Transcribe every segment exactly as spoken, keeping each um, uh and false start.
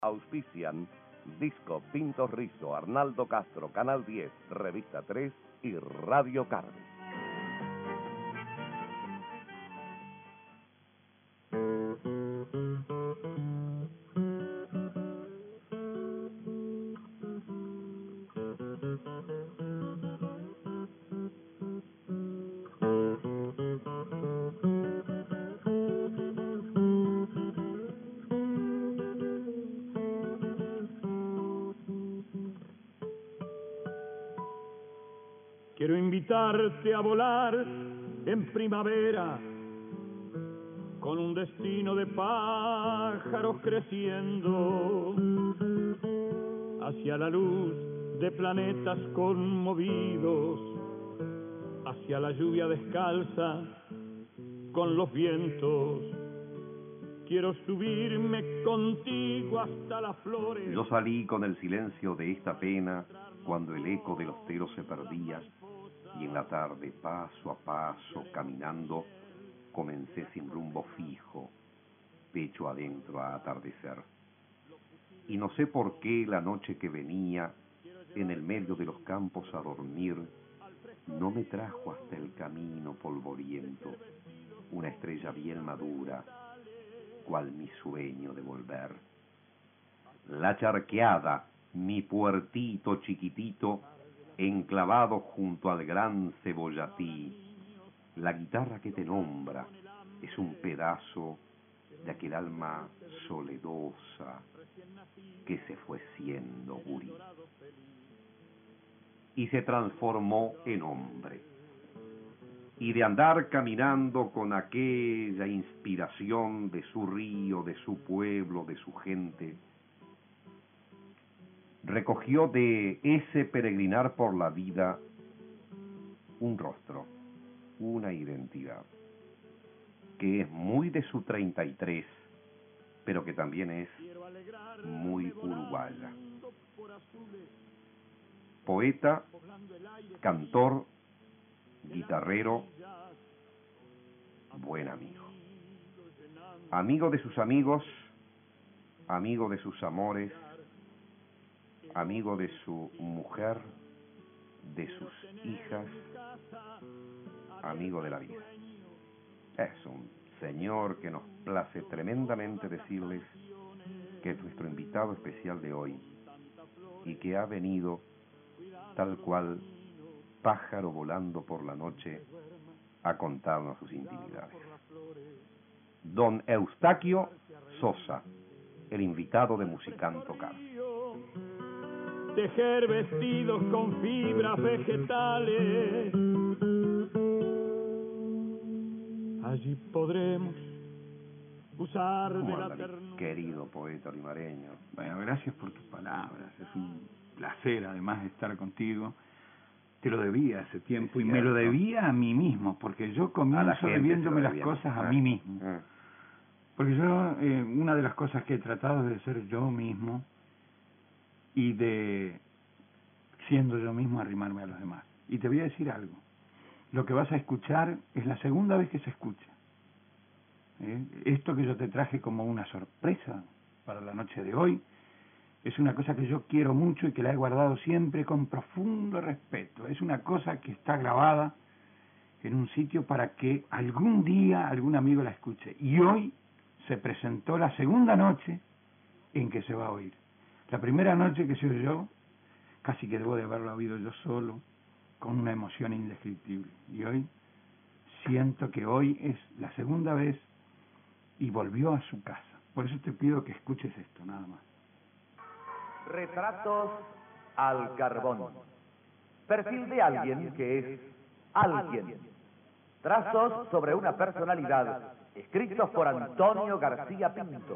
Auspician Disco Pinto Rizo, Arnaldo Castro, Canal diez, Revista tres y Radio Carve. Quiero invitarte a volar en primavera con un destino de pájaros creciendo hacia la luz de planetas conmovidos, hacia la lluvia descalza con los vientos. Quiero subirme contigo hasta las flores. Yo salí con el silencio de esta pena cuando el eco de los teros se perdía, y en la tarde, paso a paso, caminando, comencé sin rumbo fijo, pecho adentro a atardecer. Y no sé por qué la noche que venía, en el medio de los campos a dormir, no me trajo hasta el camino polvoriento una estrella bien madura, cual mi sueño de volver. La charqueada, mi puertito chiquitito, enclavado junto al gran cebollatí. La guitarra que te nombra es un pedazo de aquel alma soledosa que se fue siendo gurí y se transformó en hombre. Y de andar caminando con aquella inspiración de su río, de su pueblo, de su gente, recogió de ese peregrinar por la vida un rostro, una identidad, que es muy de su treinta y tres, pero que también es muy uruguaya. Poeta, cantor, guitarrero, buen amigo. Amigo de sus amigos, amigo de sus amores, amigo de su mujer, de sus hijas, amigo de la vida. Es un señor que nos place tremendamente decirles que es nuestro invitado especial de hoy y que ha venido tal cual pájaro volando por la noche a contarnos sus intimidades. Don Eustaquio Sosa, el invitado de Musicanto Car. Tejer vestidos con fibras vegetales. Allí podremos usar de la ternura. Querido poeta limareño. Bueno, gracias por tus palabras. Es un placer, además, de estar contigo. Te lo debía hace tiempo y me lo debía a mí mismo, porque yo comienzo debiéndome las cosas a mí mismo. Porque yo, eh, una de las cosas que he tratado es de ser yo mismo y de, siendo yo mismo, arrimarme a los demás. Y te voy a decir algo. Lo que vas a escuchar es la segunda vez que se escucha. ¿Eh? Esto que yo te traje como una sorpresa para la noche de hoy es una cosa que yo quiero mucho y que la he guardado siempre con profundo respeto. Es una cosa que está grabada en un sitio para que algún día algún amigo la escuche. Y hoy se presentó la segunda noche en que se va a oír. La primera noche que se oyó, casi que debo de haberla oído yo solo, con una emoción indescriptible. Y hoy siento que hoy es la segunda vez y volvió a su casa. Por eso te pido que escuches esto, nada más. Retratos al carbón. Perfil de alguien que es alguien. Trazos sobre una personalidad, escritos por Antonio García Pinto.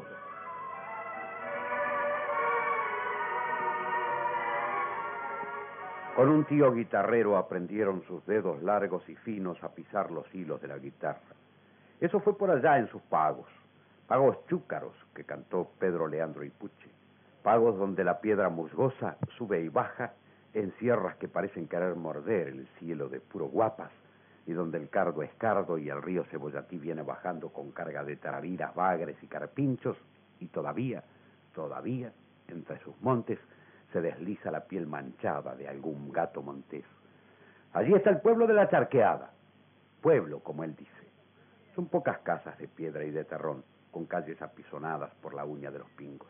Con un tío guitarrero aprendieron sus dedos largos y finos a pisar los hilos de la guitarra. Eso fue por allá en sus pagos, pagos chúcaros que cantó Pedro Leandro Ipuche, pagos donde la piedra musgosa sube y baja en sierras que parecen querer morder el cielo de puro guapas, y donde el cardo es cardo y el río Cebollatí viene bajando con carga de tararíras, bagres y carpinchos, y todavía todavía, entre sus montes, se desliza la piel manchada de algún gato montés. Allí está el pueblo de la Charqueada, pueblo, como él dice. Son pocas casas de piedra y de terrón, con calles apisonadas por la uña de los pingos.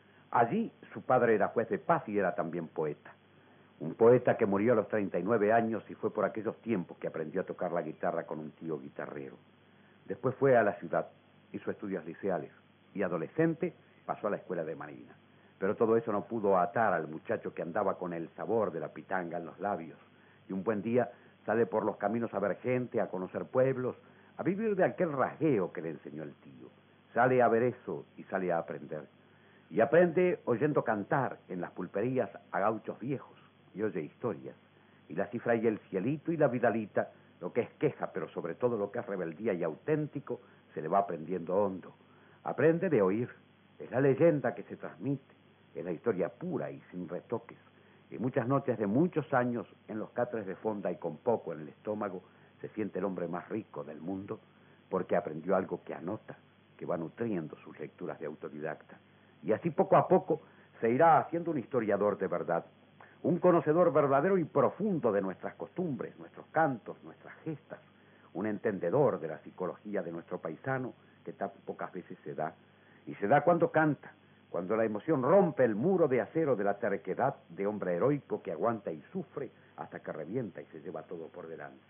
Allí su padre era juez de paz y era también poeta. Un poeta que murió a los treinta y nueve años y fue por aquellos tiempos que aprendió a tocar la guitarra con un tío guitarrero. Después fue a la ciudad, hizo estudios liceales y adolescente pasó a la escuela de marina. Pero todo eso no pudo atar al muchacho que andaba con el sabor de la pitanga en los labios. Y un buen día sale por los caminos a ver gente, a conocer pueblos, a vivir de aquel rasgueo que le enseñó el tío. Sale a ver eso y sale a aprender. Y aprende oyendo cantar en las pulperías a gauchos viejos y oye historias. Y la cifra y el cielito y la vidalita, lo que es queja, pero sobre todo lo que es rebeldía y auténtico, se le va aprendiendo hondo. Aprende de oír. Es la leyenda que se transmite. Es la historia pura y sin retoques. Y muchas noches de muchos años, en los catres de fonda y con poco en el estómago, se siente el hombre más rico del mundo, porque aprendió algo que anota, que va nutriendo sus lecturas de autodidacta. Y así poco a poco se irá haciendo un historiador de verdad, un conocedor verdadero y profundo de nuestras costumbres, nuestros cantos, nuestras gestas, un entendedor de la psicología de nuestro paisano, que tan pocas veces se da, y se da cuando canta, cuando la emoción rompe el muro de acero de la terquedad de hombre heroico que aguanta y sufre hasta que revienta y se lleva todo por delante.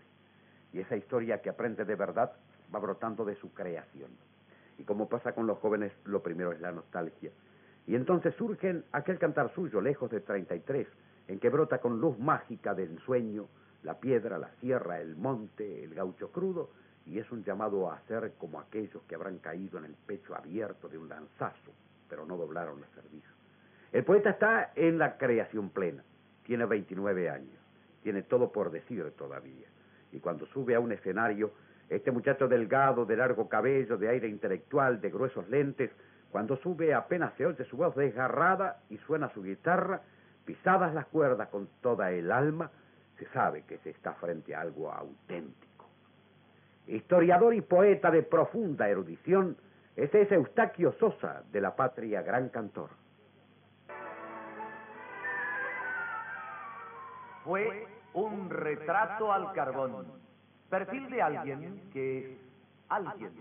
Y esa historia que aprende de verdad va brotando de su creación. Y como pasa con los jóvenes, lo primero es la nostalgia. Y entonces surge aquel cantar suyo, lejos de treinta y tres, en que brota con luz mágica de ensueño la piedra, la sierra, el monte, el gaucho crudo, y es un llamado a ser como aquellos que habrán caído en el pecho abierto de un lanzazo, pero no doblaron la cerviz. El poeta está en la creación plena, tiene veintinueve años, tiene todo por decir todavía, y cuando sube a un escenario, este muchacho delgado, de largo cabello, de aire intelectual, de gruesos lentes, cuando sube apenas se oye su voz desgarrada y suena su guitarra, pisadas las cuerdas con toda el alma, se sabe que se está frente a algo auténtico. Historiador y poeta de profunda erudición, ese es Eustaquio Sosa, de la patria gran cantor. Fue un retrato al carbón, perfil de alguien que es alguien.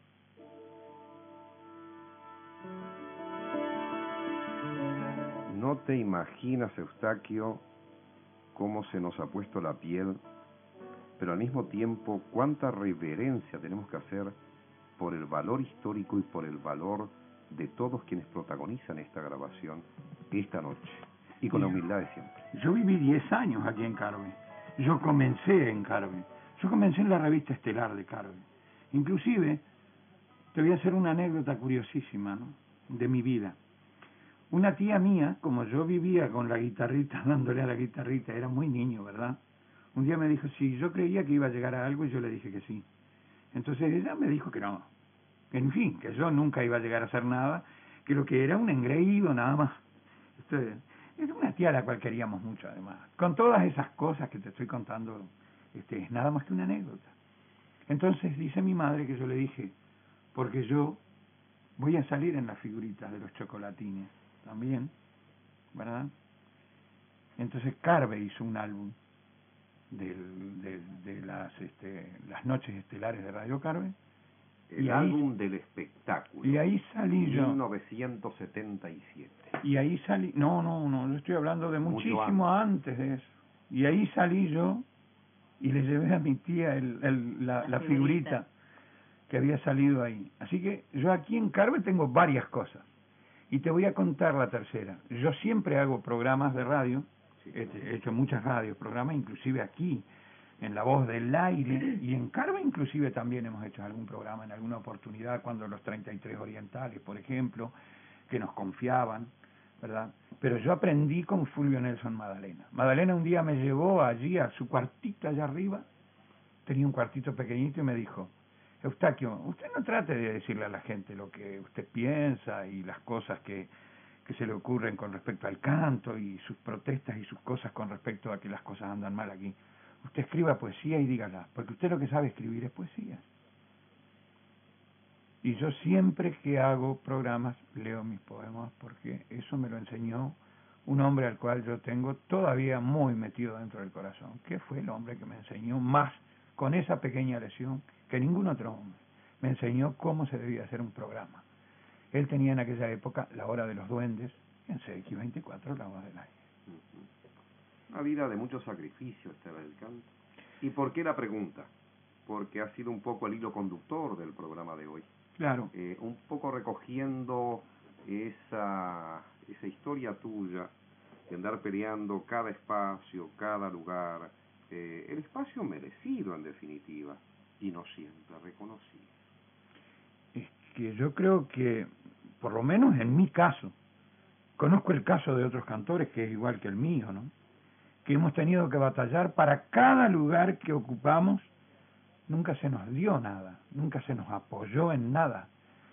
No te imaginas, Eustaquio, cómo se nos ha puesto la piel, pero al mismo tiempo cuánta reverencia tenemos que hacer por el valor histórico y por el valor de todos quienes protagonizan esta grabación esta noche, y con la humildad de siempre. Yo viví diez años aquí en Carve. Yo comencé en Carve. Yo comencé en la revista Estelar de Carve. Inclusive, te voy a hacer una anécdota curiosísima, ¿no?, de mi vida. Una tía mía, como yo vivía con la guitarrita, dándole a la guitarrita, era muy niño, ¿verdad? Un día me dijo, sí, yo creía que iba a llegar a algo y yo le dije que sí. Entonces ella me dijo que no. En fin, que yo nunca iba a llegar a hacer nada, que lo que era un engreído nada más. Entonces, es una tía a la cual queríamos mucho, además. Con todas esas cosas que te estoy contando, este, es nada más que una anécdota. Entonces dice mi madre que yo le dije, porque yo voy a salir en las figuritas de los chocolatines también, ¿verdad? Entonces Carve hizo un álbum del, de, de las este, las noches estelares de Radio Carve. El y álbum ahí, del espectáculo. Y ahí salí yo. mil novecientos setenta y siete. Y ahí salí, no, no, no, yo estoy hablando de muchísimo Mucho antes. antes de eso. Y ahí salí yo y le llevé a mi tía el, el, la, la, la figurita. figurita que había salido ahí. Así que yo aquí en Carve tengo varias cosas. Y te voy a contar la tercera. Yo siempre hago programas de radio, sí, he hecho muchas radios, programas inclusive aquí, en La Voz del Aire, y en Carve inclusive también hemos hecho algún programa en alguna oportunidad, cuando los treinta y tres Orientales, por ejemplo, que nos confiaban, ¿verdad? Pero yo aprendí con Fulvio Nelson Madalena. Madalena un día me llevó allí a su cuartito allá arriba, tenía un cuartito pequeñito y me dijo, Eustaquio, usted no trate de decirle a la gente lo que usted piensa y las cosas que, que se le ocurren con respecto al canto y sus protestas y sus cosas con respecto a que las cosas andan mal aquí. Usted escriba poesía y dígala, porque usted lo que sabe escribir es poesía. Y yo siempre que hago programas leo mis poemas porque eso me lo enseñó un hombre al cual yo tengo todavía muy metido dentro del corazón, que fue el hombre que me enseñó más con esa pequeña lesión que ningún otro hombre. Me enseñó cómo se debía hacer un programa. Él tenía en aquella época La Hora de los Duendes en C X veinticuatro, La Voz del Aire. Una vida de mucho sacrificio, Esteban del Canto. ¿Y por qué la pregunta? Porque ha sido un poco el hilo conductor del programa de hoy. Claro. Eh, un poco recogiendo esa, esa historia tuya de andar peleando cada espacio, cada lugar, eh, el espacio merecido en definitiva, y no siempre reconocido. Es que yo creo que, por lo menos en mi caso, conozco el caso de otros cantores que es igual que el mío, ¿no? Que hemos tenido que batallar para cada lugar que ocupamos. Nunca se nos dio nada, nunca se nos apoyó en nada,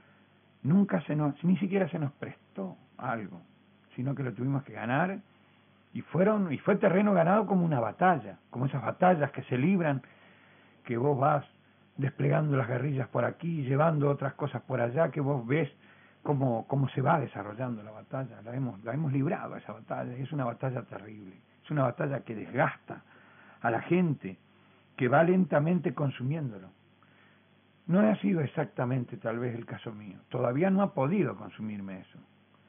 nunca se nos, ni siquiera se nos prestó algo, sino que lo tuvimos que ganar y fueron y fue terreno ganado como una batalla, como esas batallas que se libran, que vos vas desplegando las guerrillas por aquí, llevando otras cosas por allá, que vos ves cómo, cómo se va desarrollando la batalla, la hemos, la hemos librado esa batalla, y es una batalla terrible, es una batalla que desgasta a la gente, que va lentamente consumiéndolo. No ha sido exactamente tal vez el caso mío, todavía no ha podido consumirme eso,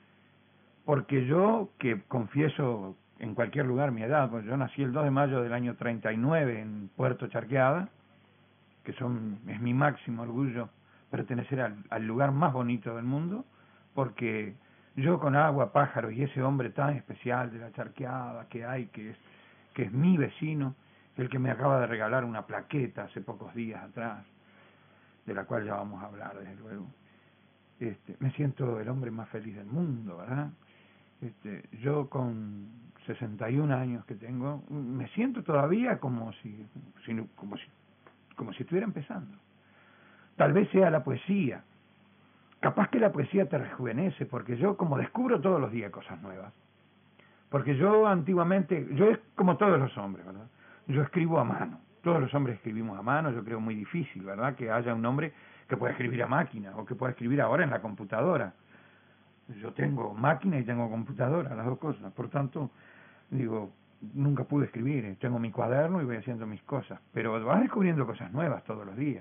porque yo, que confieso en cualquier lugar mi edad, pues yo nací el dos de mayo del año treinta y nueve en Puerto Charqueada, que son es mi máximo orgullo pertenecer al, al lugar más bonito del mundo, porque yo con Agua, Pájaro y ese hombre tan especial de la Charqueada que hay, que es, que es mi vecino, el que me acaba de regalar una plaqueta hace pocos días atrás, de la cual ya vamos a hablar desde luego, este, me siento el hombre más feliz del mundo, ¿verdad? Este, yo con sesenta y un años que tengo, me siento todavía como si, si como si como si estuviera empezando. Tal vez sea la poesía, capaz que la poesía te rejuvenece, porque yo como descubro todos los días cosas nuevas, porque yo antiguamente, yo es como todos los hombres, ¿verdad? Yo escribo a mano, todos los hombres escribimos a mano, yo creo muy difícil, ¿verdad? Que haya un hombre que pueda escribir a máquina, o que pueda escribir ahora en la computadora. Yo tengo máquina y tengo computadora, las dos cosas, por tanto, digo, nunca pude escribir, tengo mi cuaderno y voy haciendo mis cosas, pero vas descubriendo cosas nuevas todos los días.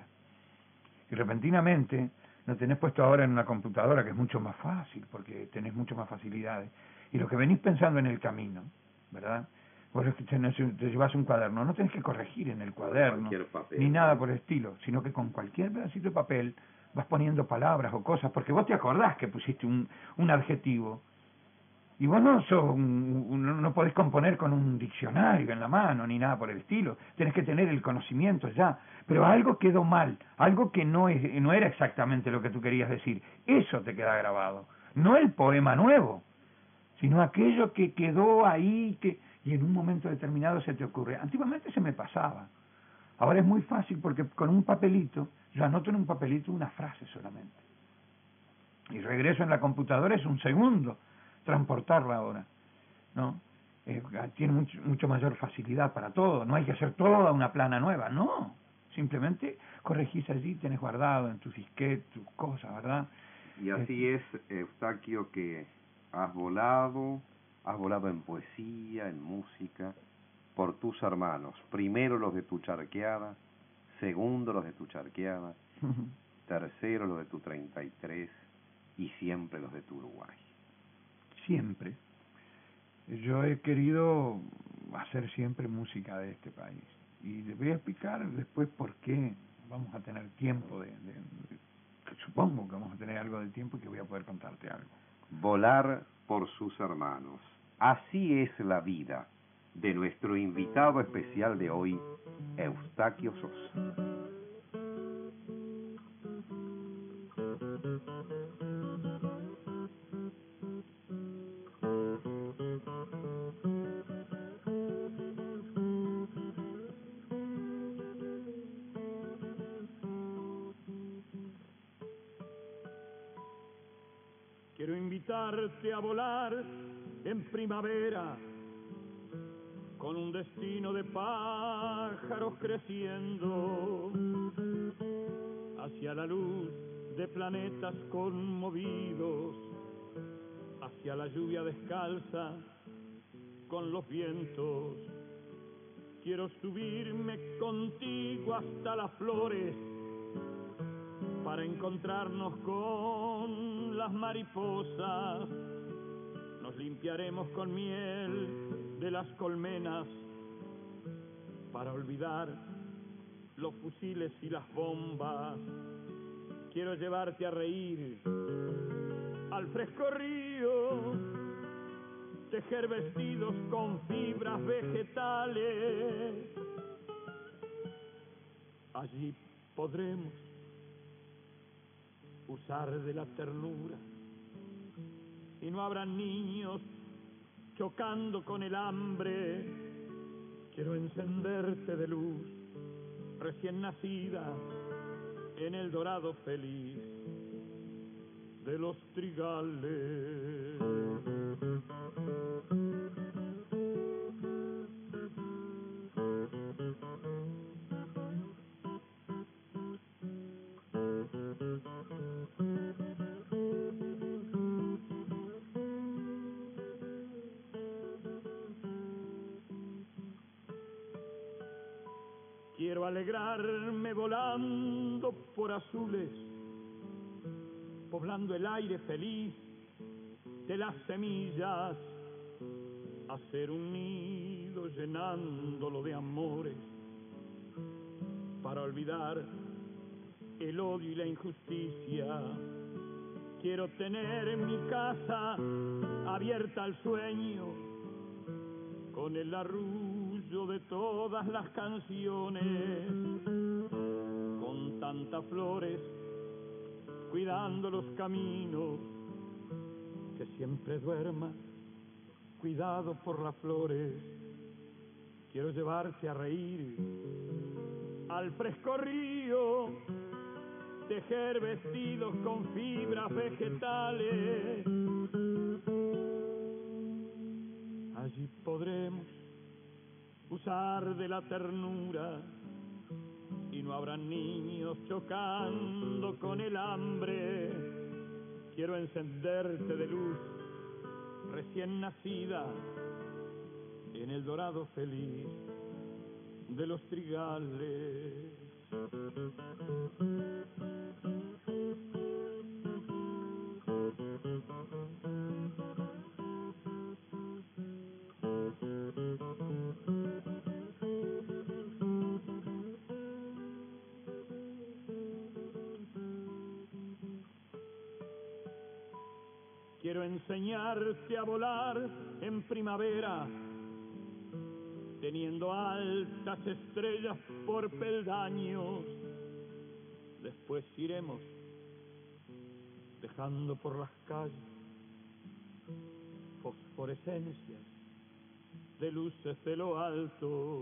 Y repentinamente, lo tenés puesto ahora en una computadora, que es mucho más fácil, porque tenés mucho más facilidades. Y lo que venís pensando en el camino, ¿verdad? Vos te, te llevas un cuaderno, no tenés que corregir en el cuaderno, papel, ni nada por el estilo, sino que con cualquier pedacito de papel vas poniendo palabras o cosas, porque vos te acordás que pusiste un, un adjetivo, y vos no sos un, un, no podés componer con un diccionario en la mano, ni nada por el estilo, tenés que tener el conocimiento ya, pero algo quedó mal, algo que no, es, no era exactamente lo que tú querías decir, eso te queda grabado, no el poema nuevo, sino aquello que quedó ahí, que y en un momento determinado se te ocurre. Antiguamente se me pasaba, ahora es muy fácil porque con un papelito, yo anoto en un papelito una frase solamente, y regreso en la computadora, es un segundo transportarla ahora, ¿no? Eh, tiene mucho, mucho mayor facilidad para todo, no hay que hacer toda una plana nueva, no, simplemente corregís allí, tenés guardado en tu disquete tus cosas, ¿verdad? Y así es, Eustaquio, que has volado, has volado en poesía, en música, por tus hermanos, primero los de tu Charqueada, segundo los de tu Charqueada, tercero los de tu treinta y tres y siempre los de tu Uruguay. Siempre. Yo he querido hacer siempre música de este país. Y les voy a explicar después por qué vamos a tener tiempo de, de, de... Supongo que vamos a tener algo de tiempo y que voy a poder contarte algo. Volar por sus hermanos. Así es la vida de nuestro invitado especial de hoy, Eustaquio Sosa. Quiero invitarte a volar en primavera con un destino de pájaros creciendo hacia la luz de planetas conmovidos hacia la lluvia descalza con los vientos. Quiero subirme contigo hasta las flores para encontrarnos con las mariposas. Nos limpiaremos con miel de las colmenas para olvidar los fusiles y las bombas. Quiero llevarte a reír al fresco río, tejer vestidos con fibras vegetales. Allí podremos usar de la ternura y no habrá niños chocando con el hambre. Quiero encenderte de luz recién nacida en el dorado feliz de los trigales. Quiero alegrarme volando por azules, poblando el aire feliz de las semillas, hacer un nido llenándolo de amores, para olvidar el odio y la injusticia. Quiero tener en mi casa abierta al sueño, con el arrullo de todas las canciones, con tantas flores cuidando los caminos, que siempre duerma cuidado por las flores. Quiero llevarte a reír al fresco río, tejer vestidos con fibras vegetales. Allí podremos usar de la ternura y no habrá niños chocando con el hambre. Quiero encenderte de luz recién nacida en el dorado feliz de los trigales. Quiero enseñarte a volar en primavera, teniendo altas estrellas por peldaños. Después iremos dejando por las calles fosforescencias de luces de lo alto.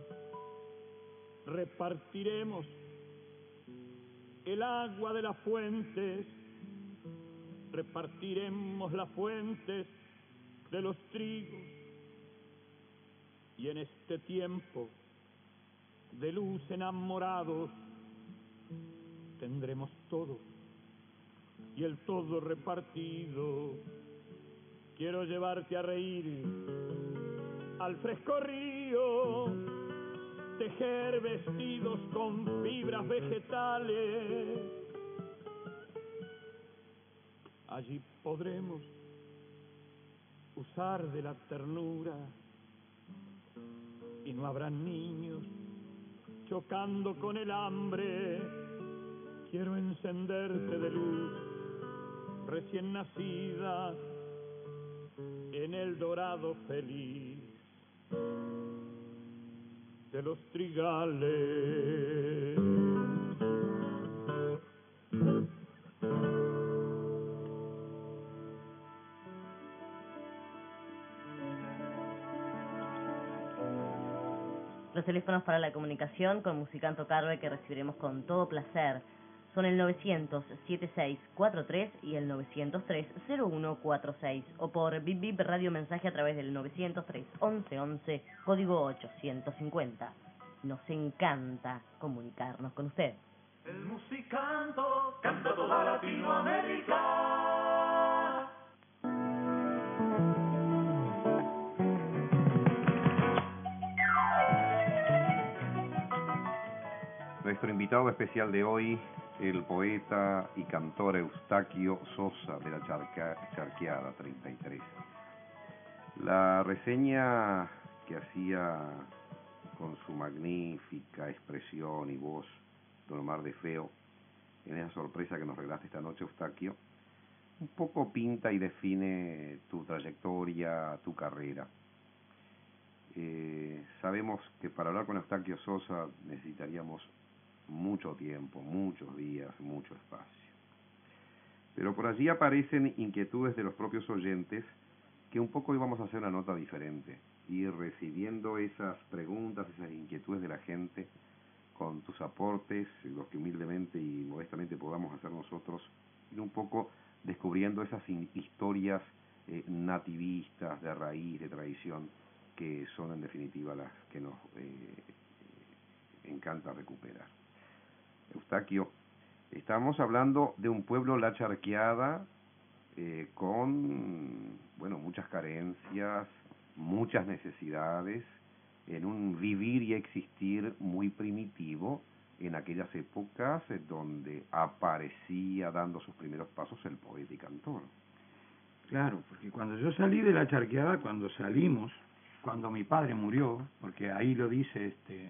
Repartiremos el agua de las fuentes, repartiremos las fuentes de los trigos, y en este tiempo de luz enamorados tendremos todo y el todo repartido. Quiero llevarte a reír al fresco río, tejer vestidos con fibras vegetales. Allí podremos usar de la ternura y no habrá niños chocando con el hambre. Quiero encenderte de luz recién nacida en el dorado feliz de los trigales. Los teléfonos para la comunicación con Musicanto Carve, que recibiremos con todo placer, son el novecientos setenta y seis cuarenta y tres y el novecientos tres cero uno cuarenta y seis, o por Bip Bip Radio Mensaje a través del novecientos tres once once, código ochocientos cincuenta. Nos encanta comunicarnos con usted. El musicanto canta toda Latinoamérica. Nuestro invitado especial de hoy, el poeta y cantor Eustaquio Sosa de la Charca, Charqueada treinta y tres. La reseña que hacía con su magnífica expresión y voz don Omar de Feo, en esa sorpresa que nos regalaste esta noche, Eustaquio, un poco pinta y define tu trayectoria, tu carrera. Eh, sabemos que para hablar con Eustaquio Sosa necesitaríamos mucho tiempo, muchos días, mucho espacio. Pero por allí aparecen inquietudes de los propios oyentes que un poco hoy vamos a hacer una nota diferente, ir recibiendo esas preguntas, esas inquietudes de la gente con tus aportes, los que humildemente y modestamente podamos hacer nosotros, ir un poco descubriendo esas historias eh, nativistas, de raíz, de tradición, que son en definitiva las que nos eh, encanta recuperar. Eustaquio, estamos hablando de un pueblo, La Charqueada, eh, con, bueno, muchas carencias, muchas necesidades, en un vivir y existir muy primitivo en aquellas épocas donde aparecía dando sus primeros pasos el poeta y cantor. Claro, porque cuando yo salí de La Charqueada, cuando salimos, cuando mi padre murió, porque ahí lo dice este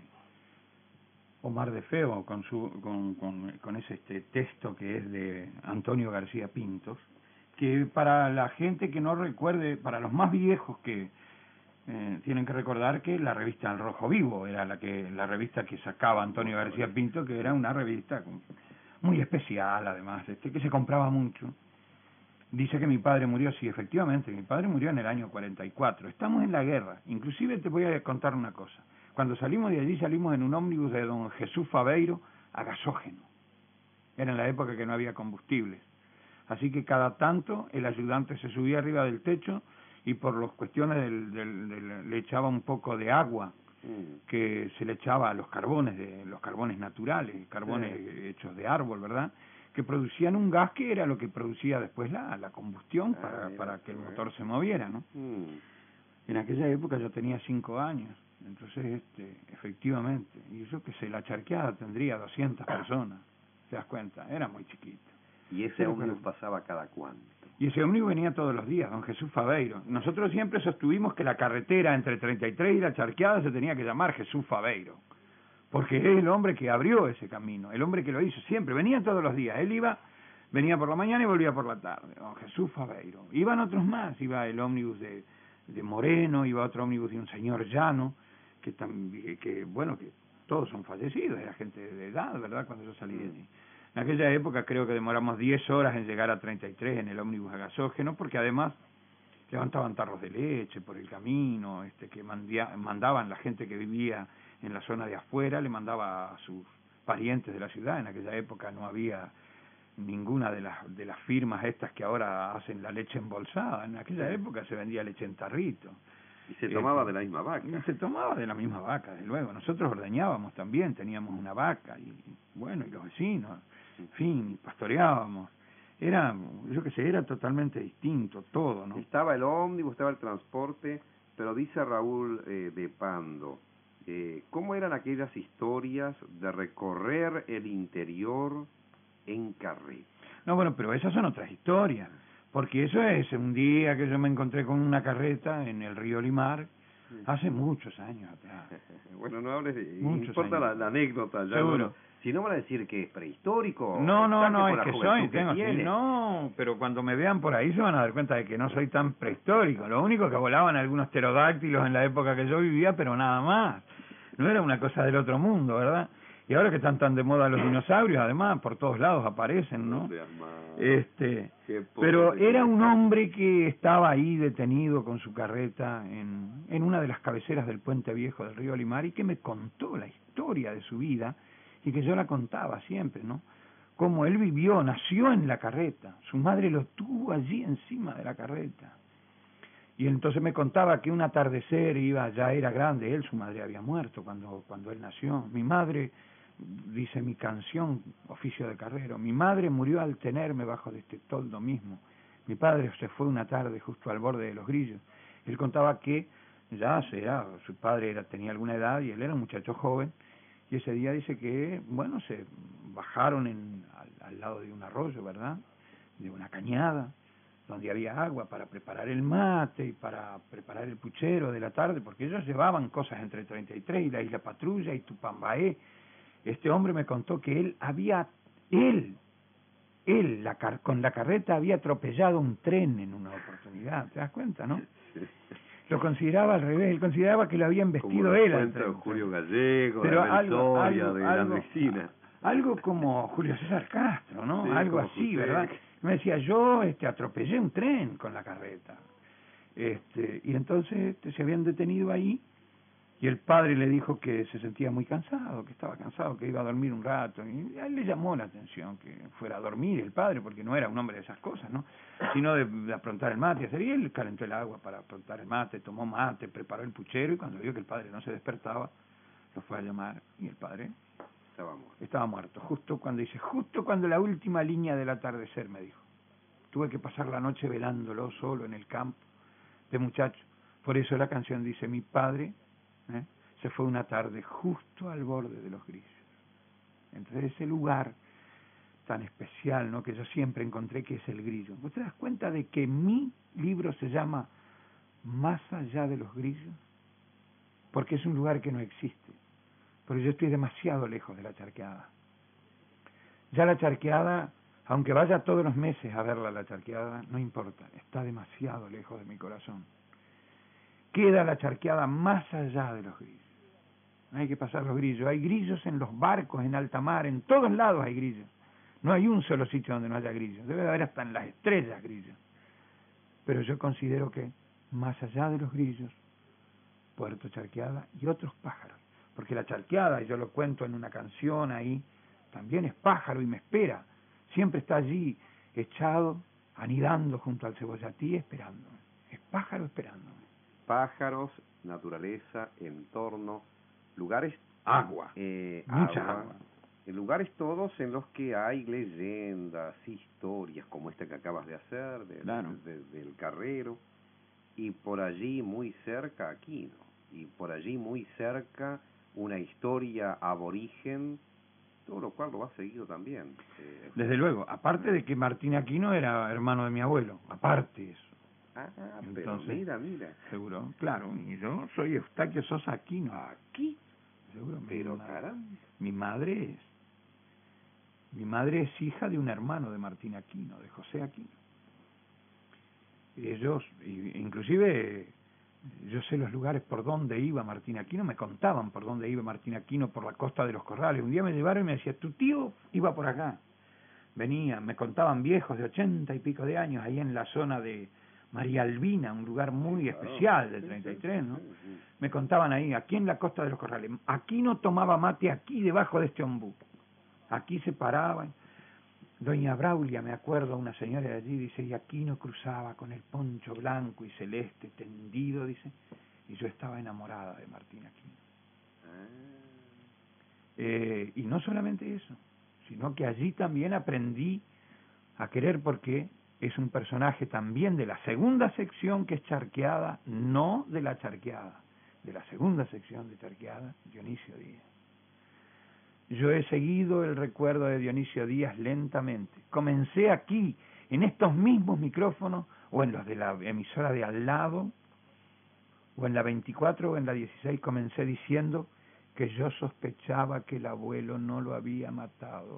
Omar de Feo con su con, con, con ese este texto que es de Antonio García Pintos, que para la gente que no recuerde, para los más viejos que eh, tienen que recordar que la revista El Rojo Vivo era la que la revista que sacaba Antonio García Pinto, que era una revista muy especial, además, este que se compraba mucho. Dice que mi padre murió, sí, efectivamente, mi padre murió en el año cuarenta y cuatro. Estamos en la guerra. Inclusive te voy a contar una cosa. Cuando salimos de allí, salimos en un ómnibus de don Jesús Fabeiro a gasógeno. Era en la época que no había combustibles. Así que cada tanto el ayudante se subía arriba del techo y por las cuestiones del, del, del, le echaba un poco de agua que se le echaba a los carbones, de los carbones naturales, carbones sí. hechos de árbol, ¿verdad?, que producían un gas que era lo que producía después la, la combustión para, ah, para que el motor se moviera, ¿no? Mm. En aquella época yo tenía cinco años, entonces, este, efectivamente, y eso que sé, La Charqueada tendría doscientas personas, ¿te das cuenta? Era muy chiquito. ¿Y ese ómnibus pasaba cada cuánto? Y ese ómnibus venía todos los días, don Jesús Fabeiro. Nosotros siempre sostuvimos que la carretera entre treinta y tres y La Charqueada se tenía que llamar Jesús Fabeiro, porque es el hombre que abrió ese camino, el hombre que lo hizo siempre, venía todos los días, él iba, venía por la mañana y volvía por la tarde, don Jesús Fabeiro. Iban otros más, iba el ómnibus de, de Moreno, iba otro ómnibus de un señor Llano, que también, que bueno, que todos son fallecidos, era gente de edad, ¿verdad?, cuando yo salí de allí. En aquella época creo que demoramos diez horas en llegar a treinta y tres en el ómnibus a gasógeno, porque además levantaban tarros de leche por el camino, este que mandia, mandaban la gente que vivía en la zona de afuera, le mandaba a sus parientes de la ciudad. En aquella época no había ninguna de las de las firmas estas que ahora hacen la leche embolsada. En aquella época se vendía leche en tarrito. Y se tomaba eh, de la misma vaca. Se tomaba de la misma vaca, desde luego. Nosotros ordeñábamos también, teníamos una vaca, y bueno, y los vecinos, en fin, pastoreábamos. Era, yo qué sé, era totalmente distinto todo, ¿no? Estaba el ómnibus, estaba el transporte, pero dice Raúl eh, de Pando, eh, ¿cómo eran aquellas historias de recorrer el interior en carreta? No, bueno, pero esas son otras historias, porque eso es un día que yo me encontré con una carreta en el río Limar, hace muchos años atrás. Bueno, no hables, de, importa la, la anécdota ya. Seguro. Bueno, si no van a decir que es prehistórico. No, no, no, es que soy, tengo, sí, no, pero cuando me vean por ahí se van a dar cuenta de que no soy tan prehistórico. Lo único que volaban algunos pterodáctilos en la época que yo vivía, pero nada más. No era una cosa del otro mundo, ¿verdad? Y ahora que están tan de moda los dinosaurios, además, por todos lados aparecen, ¿no? Este, pero era un hombre que estaba ahí detenido con su carreta en, en una de las cabeceras del puente viejo del río Limar y que me contó la historia de su vida y que yo la contaba siempre, ¿no? Cómo él vivió, nació en la carreta, su madre lo tuvo allí encima de la carreta. Y entonces me contaba que un atardecer iba, ya era grande, él, su madre había muerto cuando, cuando él nació. Mi madre dice mi canción, Oficio de Carrero. Mi madre murió al tenerme bajo de este toldo mismo. Mi padre se fue una tarde justo al borde de los grillos. Él contaba que ya sea, su padre era, tenía alguna edad y él era un muchacho joven, y ese día dice que, bueno, se bajaron en, al, al lado de un arroyo, ¿verdad?, de una cañada, donde había agua para preparar el mate y para preparar el puchero de la tarde, porque ellos llevaban cosas entre treinta y tres y la Isla Patrulla y Tupambaé. Este hombre me contó que él había, él, él la car con la carreta había atropellado un tren en una oportunidad, ¿te das cuenta, no? Sí. Lo consideraba al revés, él consideraba que lo había embestido como él al tren. Como Julio Gallego, pero de algo, Victoria, algo, de algo, Landricina. Algo como Julio César Castro, ¿no? Sí, algo así, usted. ¿verdad? Me decía, yo este, atropellé un tren con la carreta. Este, y entonces este, se habían detenido ahí y el padre le dijo que se sentía muy cansado, que estaba cansado, que iba a dormir un rato. Y a él le llamó la atención que fuera a dormir el padre, porque no era un hombre de esas cosas, ¿no? Sino de, de aprontar el mate y hacer. Y él calentó el agua para aprontar el mate, tomó mate, preparó el puchero y cuando vio que el padre no se despertaba, lo fue a llamar y el padre estaba muerto. Estaba muerto, justo cuando dice, justo cuando la última línea del atardecer, me dijo. Tuve que pasar la noche velándolo solo en el campo, de muchacho. Por eso la canción dice, mi padre ¿eh? se fue una tarde justo al borde de los grillos. Entonces ese lugar tan especial, ¿no?, que yo siempre encontré, que es el grillo. ¿Vos te das cuenta de que mi libro se llama Más allá de los grillos? Porque es un lugar que no existe. Pero yo estoy demasiado lejos de la charqueada. Ya la charqueada, aunque vaya todos los meses a verla la charqueada, no importa, está demasiado lejos de mi corazón. Queda la charqueada más allá de los grillos. No hay que pasar los grillos. Hay grillos en los barcos, en alta mar, en todos lados hay grillos. No hay un solo sitio donde no haya grillos. Debe de haber hasta en las estrellas grillos. Pero yo considero que más allá de los grillos, Puerto Charqueada y otros pájaros. Porque la charqueada, y yo lo cuento en una canción ahí, también es pájaro y me espera. Siempre está allí, echado, anidando junto al cebollatí, esperándome. Es pájaro esperándome. Pájaros, naturaleza, entorno, lugares... Agua, eh, mucha agua, agua. Lugares todos en los que hay leyendas, historias, como esta que acabas de hacer, de, claro. de, de, del Carrero, y por allí muy cerca Aquino, y por allí muy cerca una historia aborigen, todo lo cual lo ha seguido también. Eh, Desde luego, aparte de que Martín Aquino era hermano de mi abuelo, aparte eso. Ah, Entonces, pero mira, mira. Seguro, claro, y yo soy Eustaquio Sosa Aquino. Aquí, seguro. pero mi madre, caramba. Mi madre es, mi madre es hija de un hermano de Martín Aquino, de José Aquino. Ellos, inclusive, yo sé los lugares por donde iba Martín Aquino, me contaban por dónde iba Martín Aquino por la costa de los Corrales. Un día me llevaron y me decía, tu tío iba por acá. Venía, me contaban viejos de ochenta y pico de años, ahí en la zona de María Albina, un lugar muy especial del treinta y tres, ¿no? Me contaban ahí, aquí en la costa de los Corrales. Aquino tomaba mate aquí debajo de este ombú. Aquí se paraban. Doña Braulia, me acuerdo, una señora de allí, dice, y Aquino cruzaba con el poncho blanco y celeste tendido, dice, y yo estaba enamorada de Martín Aquino. Eh, y no solamente eso, sino que allí también aprendí a querer, porque es un personaje también de la segunda sección que es Charqueada, no de la Charqueada, de la segunda sección de Charqueada, Dionisio Díaz. Yo he seguido el recuerdo de Dionisio Díaz lentamente. Comencé aquí, en estos mismos micrófonos, o en los de la emisora de al lado, o en la veinticuatro o en la dieciséis, comencé diciendo que yo sospechaba que el abuelo no lo había matado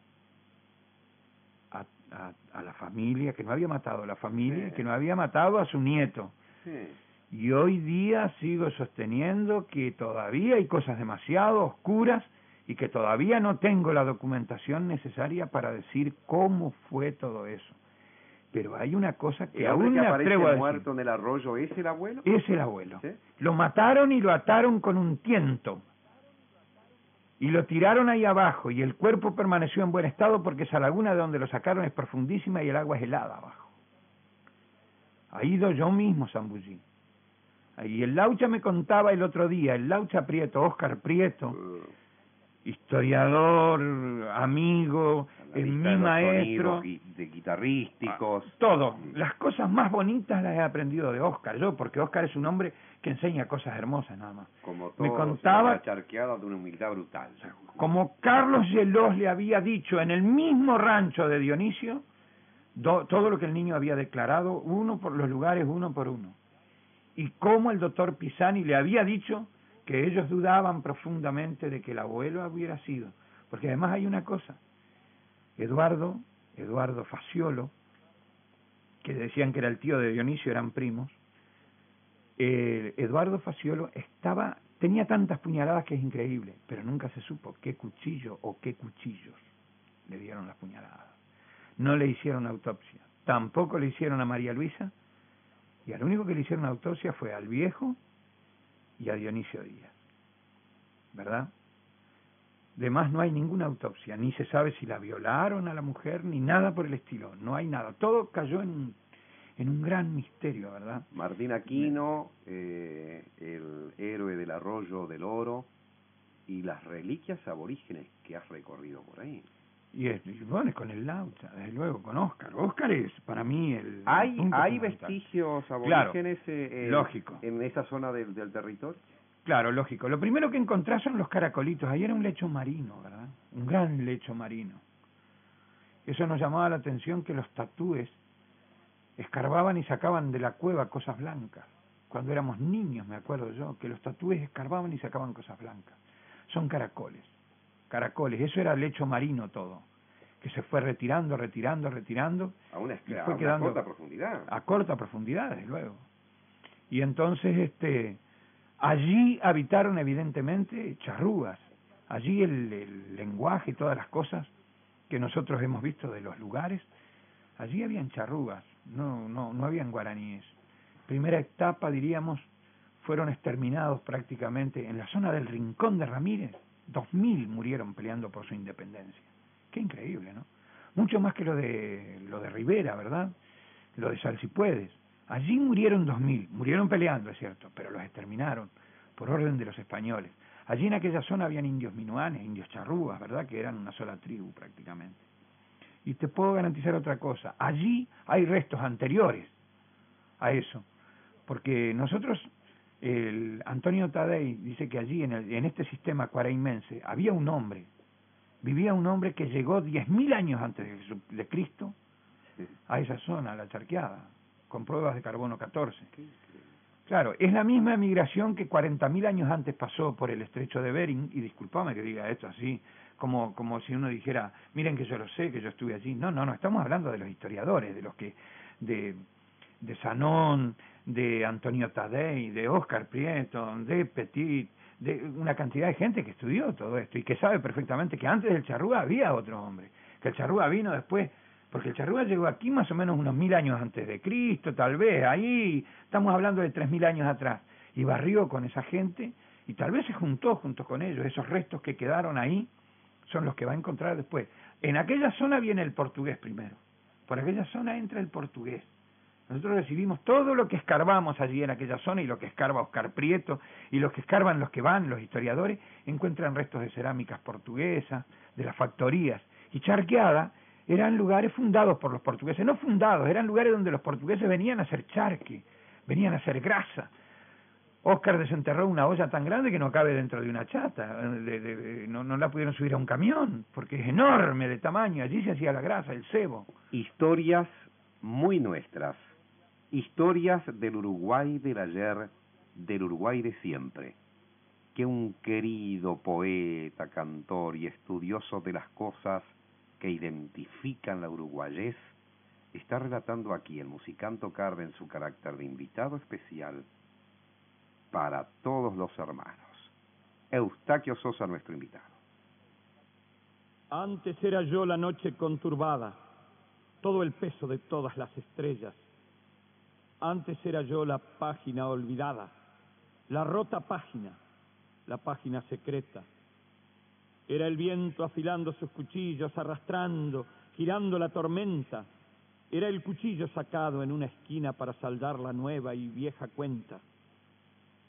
a, a, a la familia, que no había matado a la familia, sí. que no había matado a su nieto. Sí. Y hoy día sigo sosteniendo que todavía hay cosas demasiado oscuras y que todavía no tengo la documentación necesaria para decir cómo fue todo eso. Pero hay una cosa que aún me atrevo a decir. ¿Muerto en el arroyo es el abuelo? Es el abuelo. ¿Sí? Lo mataron y lo ataron con un tiento. Y lo tiraron ahí abajo, y el cuerpo permaneció en buen estado porque esa laguna de donde lo sacaron es profundísima y el agua es helada abajo. Ahí ido yo mismo zambullí. Y el Laucha me contaba el otro día, el Laucha Prieto, Óscar Prieto, historiador, amigo, es mi maestro. De guitarrísticos. Todo. Las cosas más bonitas las he aprendido de Óscar, yo, porque Óscar es un hombre que enseña cosas hermosas nada más. Como todo, me contaba una charqueada de una humildad brutal. Como Carlos Gelós le había dicho en el mismo rancho de Dionisio, do, todo lo que el niño había declarado, uno por los lugares, uno por uno. Y como el doctor Pisani le había dicho que ellos dudaban profundamente de que el abuelo hubiera sido. Porque además hay una cosa, Eduardo, Eduardo Faciolo, que decían que era el tío de Dionisio, eran primos, eh, Eduardo Faciolo estaba, tenía tantas puñaladas que es increíble, pero nunca se supo qué cuchillo o qué cuchillos le dieron las puñaladas. No le hicieron autopsia, tampoco le hicieron a María Luisa, y al único que le hicieron autopsia fue al viejo y a Dionisio Díaz, ¿verdad? De más no hay ninguna autopsia, ni se sabe si la violaron a la mujer, ni nada por el estilo, no hay nada, todo cayó en, en un gran misterio, ¿verdad? Martín Aquino, eh, el héroe del Arroyo del Oro, y las reliquias aborígenes que has recorrido por ahí. Y, es, y bueno, con el Laucha, desde luego, con Óscar. Óscar es para mí el... ¿Hay, ¿hay vestigios aborígenes claro, eh, lógico. en esa zona del, del territorio? Claro, lógico. Lo primero que encontrás son los caracolitos. Ahí era un lecho marino, ¿verdad? Un gran lecho marino. Eso nos llamaba la atención, que los tatúes escarbaban y sacaban de la cueva cosas blancas. Cuando éramos niños, me acuerdo yo, que los tatúes escarbaban y sacaban cosas blancas. Son caracoles. Caracoles, eso era lecho marino todo, que se fue retirando, retirando, retirando. A una, y a fue una quedando corta profundidad. A corta profundidad, desde luego. Y entonces, este, allí habitaron evidentemente charrúas. Allí el, el lenguaje y todas las cosas que nosotros hemos visto de los lugares, allí habían charrúas, no, no, no habían guaraníes. Primera etapa, diríamos, fueron exterminados prácticamente en la zona del Rincón de Ramírez. Dos mil murieron peleando por su independencia. Qué increíble, ¿no? Mucho más que lo de lo de Rivera, ¿verdad? Lo de Salsipuedes. Allí murieron dos mil, murieron peleando, es cierto, pero los exterminaron por orden de los españoles. Allí en aquella zona habían indios minuanes, indios charrúas, ¿verdad? Que eran una sola tribu prácticamente. Y te puedo garantizar otra cosa, allí hay restos anteriores a eso, porque nosotros... El Antonio Tadei dice que allí en, el, en este sistema cuaraimense había un hombre, vivía un hombre que llegó diez mil años antes de, de Cristo a esa zona, a la Charqueada, con pruebas de carbono catorce. Claro, es la misma migración que cuarenta mil años antes pasó por el estrecho de Bering, y discúlpame que diga esto así, como, como si uno dijera, miren que yo lo sé, que yo estuve allí. No, no, no, estamos hablando de los historiadores, de los que... de de Sanón, de Antonio Tadei, de Óscar Prieto, de Petit, de una cantidad de gente que estudió todo esto y que sabe perfectamente que antes del charrúa había otro hombre, que el charrúa vino después, porque el charrúa llegó aquí más o menos unos mil años antes de Cristo, tal vez, ahí estamos hablando de tres mil años atrás, y barrió con esa gente y tal vez se juntó junto con ellos. Esos restos que quedaron ahí son los que va a encontrar después. En aquella zona viene el portugués primero, por aquella zona entra el portugués. Nosotros recibimos todo lo que escarbamos allí en aquella zona, y lo que escarba Óscar Prieto, y lo que escarban los que van, los historiadores, encuentran restos de cerámicas portuguesas, de las factorías. Y Charqueada eran lugares fundados por los portugueses, no fundados, eran lugares donde los portugueses venían a hacer charque, venían a hacer grasa. Óscar desenterró una olla tan grande que no cabe dentro de una chata, de, de, de, no, no la pudieron subir a un camión, porque es enorme de tamaño, allí se hacía la grasa, el cebo. Historias muy nuestras. Historias del Uruguay del ayer, del Uruguay de siempre, que un querido poeta, cantor y estudioso de las cosas que identifican la uruguayez está relatando aquí el musicanto Carve en su carácter de invitado especial para todos los hermanos. Eustaquio Sosa, nuestro invitado. Antes era yo la noche conturbada, todo el peso de todas las estrellas. Antes era yo la página olvidada, la rota página, la página secreta. Era el viento afilando sus cuchillos, arrastrando, girando la tormenta. Era el cuchillo sacado en una esquina para saldar la nueva y vieja cuenta.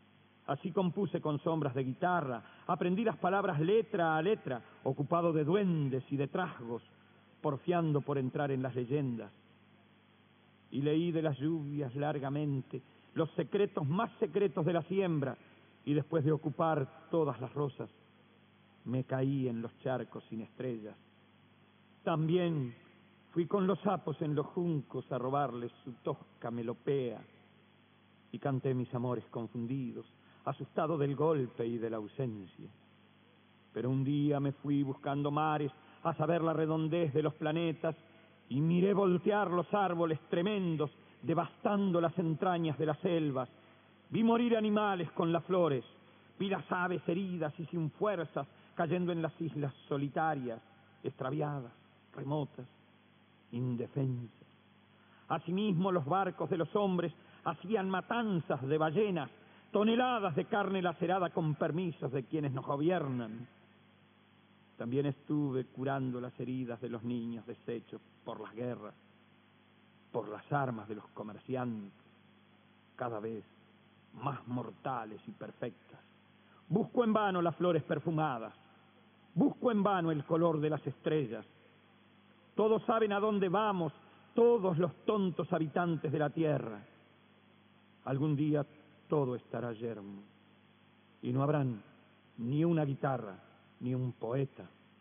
Así compuse con sombras de guitarra, aprendí las palabras letra a letra, ocupado de duendes y de trasgos, porfiando por entrar en las leyendas. Y leí de las lluvias largamente los secretos más secretos de la siembra, y después de ocupar todas las rosas, me caí en los charcos sin estrellas. También fui con los sapos en los juncos a robarles su tosca melopea, y canté mis amores confundidos, asustado del golpe y de la ausencia. Pero un día me fui buscando mares a saber la redondez de los planetas, y miré voltear los árboles tremendos, devastando las entrañas de las selvas. Vi morir animales con las flores, vi las aves heridas y sin fuerzas, cayendo en las islas solitarias, extraviadas, remotas, indefensas. Asimismo, los barcos de los hombres hacían matanzas de ballenas, toneladas de carne lacerada con permisos de quienes nos gobiernan. También estuve curando las heridas de los niños deshechos por las guerras, por las armas de los comerciantes, cada vez más mortales y perfectas. Busco en vano las flores perfumadas, busco en vano el color de las estrellas. Todos saben a dónde vamos, todos los tontos habitantes de la tierra. Algún día todo estará yermo, y no habrán ni una guitarra, ni un poeta.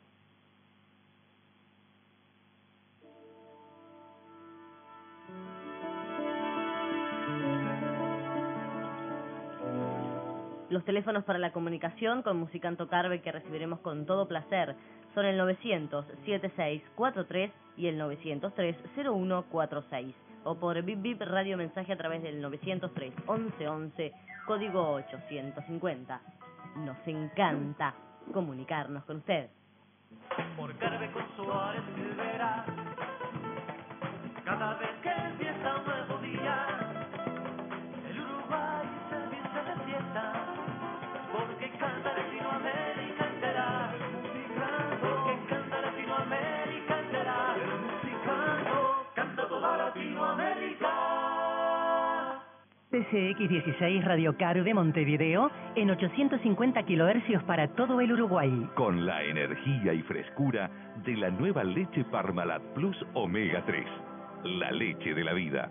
Los teléfonos para la comunicación con Musicanto Carve, que recibiremos con todo placer, son el novecientos setenta y seis cuarenta y tres y el novecientos tres cero uno cuarenta y seis, o por Bip Bip Radio Mensaje a través del novecientos tres once once, código ochocientos cincuenta. Nos encanta comunicarnos con usted. Por Carve con Suárez Silvera, cada vez que empieza un nuevo día, el Uruguay se viste de fiesta, porque canta Latinoamérica entera, porque canta Latinoamérica entera, musicando, canta toda Latinoamérica. T C X dieciséis Radio Carve Montevideo en ochocientos cincuenta kilohercios para todo el Uruguay. Con la energía y frescura de la nueva leche Parmalat Plus Omega tres, la leche de la vida.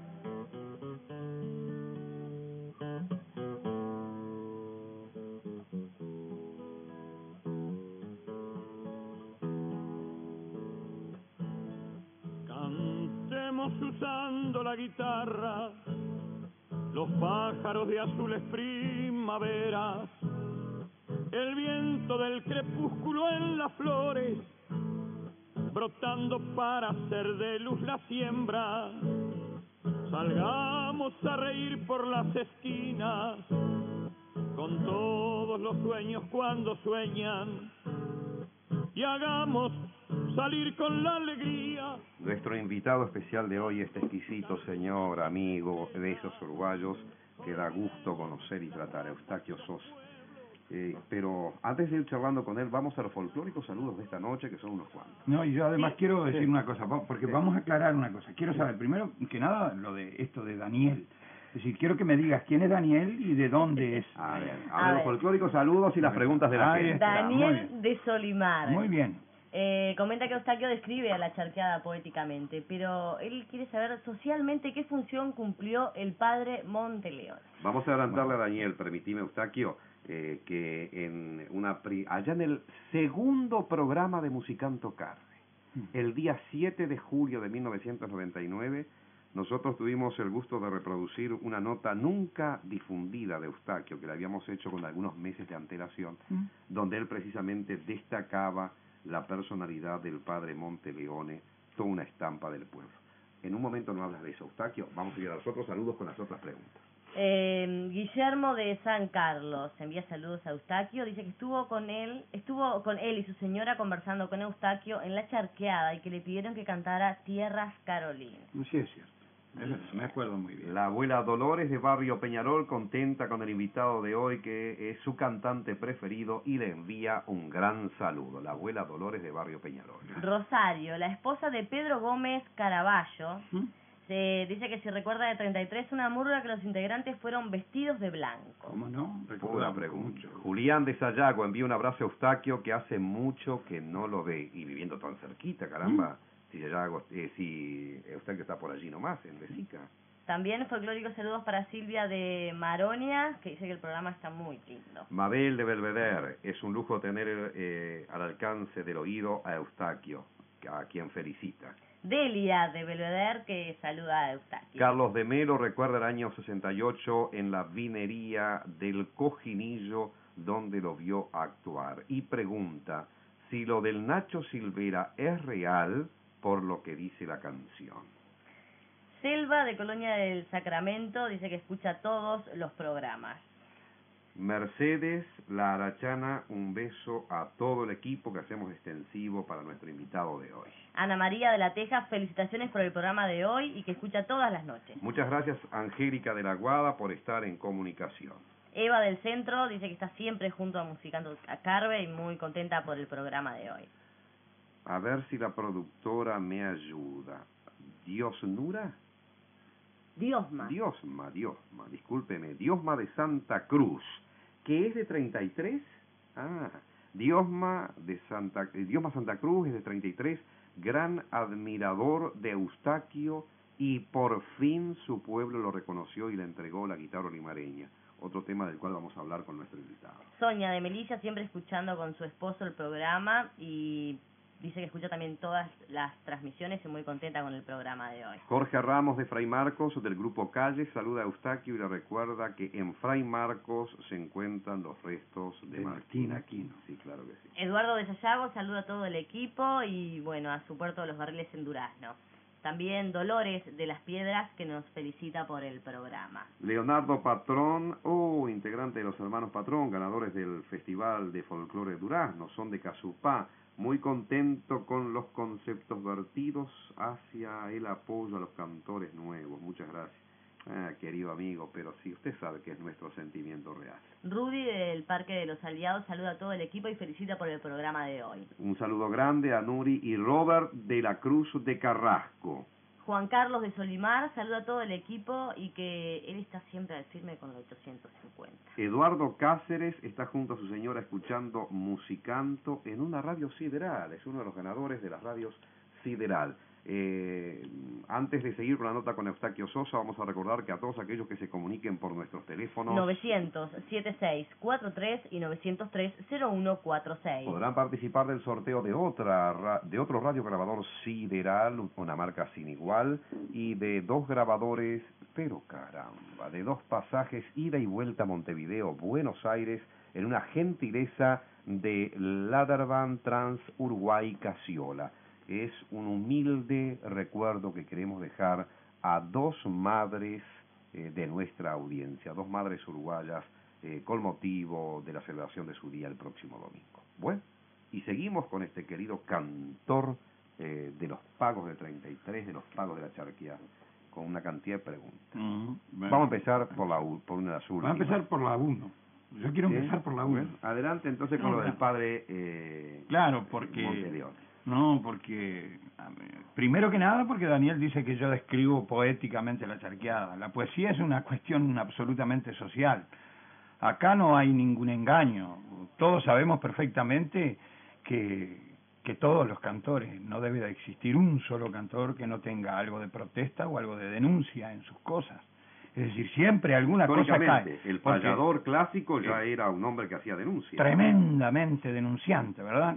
Cantemos usando la guitarra los pájaros de azules primaveras, el viento del crepúsculo en las flores, brotando para hacer de luz la siembra. Salgamos a reír por las esquinas, con todos los sueños cuando sueñan, y hagamos salir con la alegría. Nuestro invitado especial de hoy, este exquisito señor, amigo de esos uruguayos que da gusto conocer y tratar, Eustaquio Sosa. Eh, pero antes de ir charlando con él, vamos a los folclóricos saludos de esta noche, que son unos cuantos. No, y yo además sí, quiero decir sí. una cosa, porque sí. vamos a aclarar una cosa. Quiero saber, primero que nada, lo de esto de Daniel. Es decir, quiero que me digas quién es Daniel y de dónde es. A ver, a ver, los folclóricos saludos y las preguntas de la gente. Daniel de Solimar. Muy bien. Eh, comenta que Eustaquio describe a la charqueada poéticamente, pero él quiere saber socialmente qué función cumplió el padre Monteleone. Vamos a adelantarle a Daniel, permitime, Eustaquio, eh, que en una pri allá en el segundo programa de Musicanto Carve, el día siete de julio de mil novecientos noventa y nueve, nosotros tuvimos el gusto de reproducir una nota nunca difundida de Eustaquio, que la habíamos hecho con algunos meses de antelación, ¿Mm? donde él precisamente destacaba la personalidad del padre Monteleone, toda una estampa del pueblo. En un momento no hablas de eso, Eustaquio. Vamos a ir a los otros saludos con las otras preguntas. Eh, Guillermo de San Carlos envía saludos a Eustaquio, dice que estuvo con él, estuvo con él y su señora conversando con Eustaquio en la charqueada y que le pidieron que cantara Tierras Carolinas. Sí, es cierto. Me acuerdo muy bien. La abuela Dolores de Barrio Peñarol, contenta con el invitado de hoy, que es su cantante preferido, y le envía un gran saludo. La abuela Dolores de Barrio Peñarol. Rosario, la esposa de Pedro Gómez Caraballo, ¿Mm? Se dice que si recuerda de treinta y tres una murga que los integrantes fueron vestidos de blanco. ¿Cómo no? Buena pregunta. Julián de Sayago envía un abrazo a Eustaquio, que hace mucho que no lo ve, y viviendo tan cerquita, caramba. Mm. Si Sayago, eh, si Eustaquio está por allí nomás, en Lesica. También folclóricos saludos para Silvia de Maronia, que dice que el programa está muy lindo. Mabel de Belvedere, es un lujo tener eh, al alcance del oído a Eustaquio, a quien felicita. Delia de Belvedere, que saluda a Eustaquio. Carlos de Melo recuerda el año sesenta y ocho en la vinería del Cojinillo, donde lo vio actuar, y pregunta si lo del Nacho Silvera es real por lo que dice la canción. Selva de Colonia del Sacramento dice que escucha todos los programas. Mercedes La Arachana, un beso a todo el equipo que hacemos extensivo para nuestro invitado de hoy. Ana María de la Teja, felicitaciones por el programa de hoy y que escucha todas las noches. Muchas gracias, Angélica de la Guada, por estar en comunicación. Eva del Centro dice que está siempre junto a Musicando a Carve y muy contenta por el programa de hoy. A ver si la productora me ayuda. ¿Diosnura? Diosma. Diosma, Diosma, discúlpeme, Diosma de Santa Cruz, que es de treinta y tres. Ah, Diosma de Santa, Diosma Santa Cruz es de treinta y tres, gran admirador de Eustaquio, y por fin su pueblo lo reconoció y le entregó la guitarra limareña. Otro tema del cual vamos a hablar con nuestro invitado. Sonia de Melilla, siempre escuchando con su esposo el programa y dice que escucha también todas las transmisiones y muy contenta con el programa de hoy. Jorge Ramos de Fray Marcos, del Grupo Calle, saluda a Eustaquio y le recuerda que en Fray Marcos se encuentran los restos de, de Martín Aquino. Sí, claro que sí. Eduardo de Sayago saluda a todo el equipo y, bueno, a su puerto de los Barriles en Durazno. También Dolores de las Piedras, que nos felicita por el programa. Leonardo Patrón, oh, integrante de los Hermanos Patrón, ganadores del Festival de Folclore Durazno, son de Casupá. Muy contento con los conceptos vertidos hacia el apoyo a los cantores nuevos. Muchas gracias. Ah, querido amigo, pero sí, usted sabe que es nuestro sentimiento real. Rudy del Parque de los Aliados saluda a todo el equipo y felicita por el programa de hoy. Un saludo grande a Nuri y Robert de la Cruz de Carrasco. Juan Carlos de Solimar saluda a todo el equipo y que él está siempre al firme con el ochocientos cincuenta. Eduardo Cáceres está junto a su señora escuchando Musicanto en una radio sideral, es uno de los ganadores de las radios sideral. Eh, antes de seguir con la nota con Eustaquio Sosa, vamos a recordar que a todos aquellos que se comuniquen por nuestros teléfonos novecientos setenta y seis cuarenta y tres y novecientos tres cero uno cuarenta y seis podrán participar del sorteo de otra de otro radiograbador sideral, una marca sin igual, y de dos grabadores, pero caramba, de dos pasajes ida y vuelta a Montevideo, Buenos Aires, en una gentileza de Laderban Trans Uruguay Casiola. Es un humilde recuerdo que queremos dejar a dos madres eh, de nuestra audiencia, dos madres uruguayas, eh, con motivo de la celebración de su día el próximo domingo. Bueno, y seguimos con este querido cantor eh, de los pagos de treinta y tres, de los pagos de la charquía, con una cantidad de preguntas. Uh-huh. Bueno, vamos a empezar por la por una de las últimas. Vamos a empezar por la uno. Yo quiero ¿Sí? empezar por la uno. Bueno, adelante entonces con no, lo del padre eh, Claro, porque... Monteleone. No, porque, primero que nada, porque Daniel dice que yo describo poéticamente la charqueada. La poesía es una cuestión absolutamente social. Acá no hay ningún engaño. Todos sabemos perfectamente que, que todos los cantores, no debe de existir un solo cantor que no tenga algo de protesta o algo de denuncia en sus cosas. Es decir, siempre alguna cosa cae. El payador clásico ya era un hombre que hacía denuncia. Tremendamente denunciante, ¿verdad?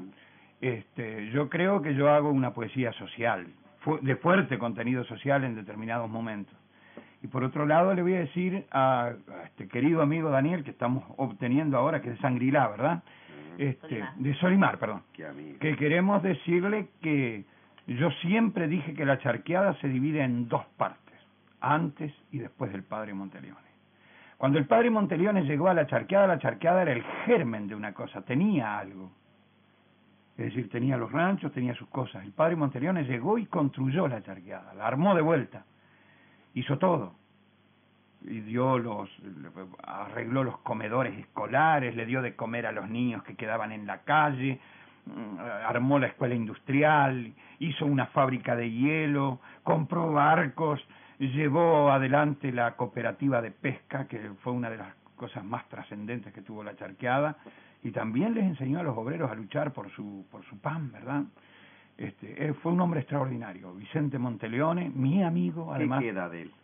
Este, yo creo que yo hago una poesía social, fu de fuerte contenido social en determinados momentos. Y por otro lado le voy a decir a, a este querido amigo Daniel, que estamos obteniendo ahora, que es de Sangrilá, ¿verdad? Uh-huh. este, Solimar. De Solimar, perdón. Que queremos decirle que yo siempre dije que la charqueada se divide en dos partes, antes y después del padre Monteleone. Cuando el padre Monteleone llegó a la charqueada, la charqueada era el germen de una cosa, tenía algo. Es decir, tenía los ranchos, tenía sus cosas. El padre Monteleone llegó y construyó la charqueada, la armó de vuelta, hizo todo. Y dio los, arregló los comedores escolares, le dio de comer a los niños que quedaban en la calle, armó la escuela industrial, hizo una fábrica de hielo, compró barcos, llevó adelante la cooperativa de pesca, que fue una de las cosas más trascendentes que tuvo la charqueada, y también les enseñó a los obreros a luchar por su por su pan, ¿verdad? Este, fue un hombre extraordinario, Vicente Monteleone, mi amigo, además. ¿Qué queda de él?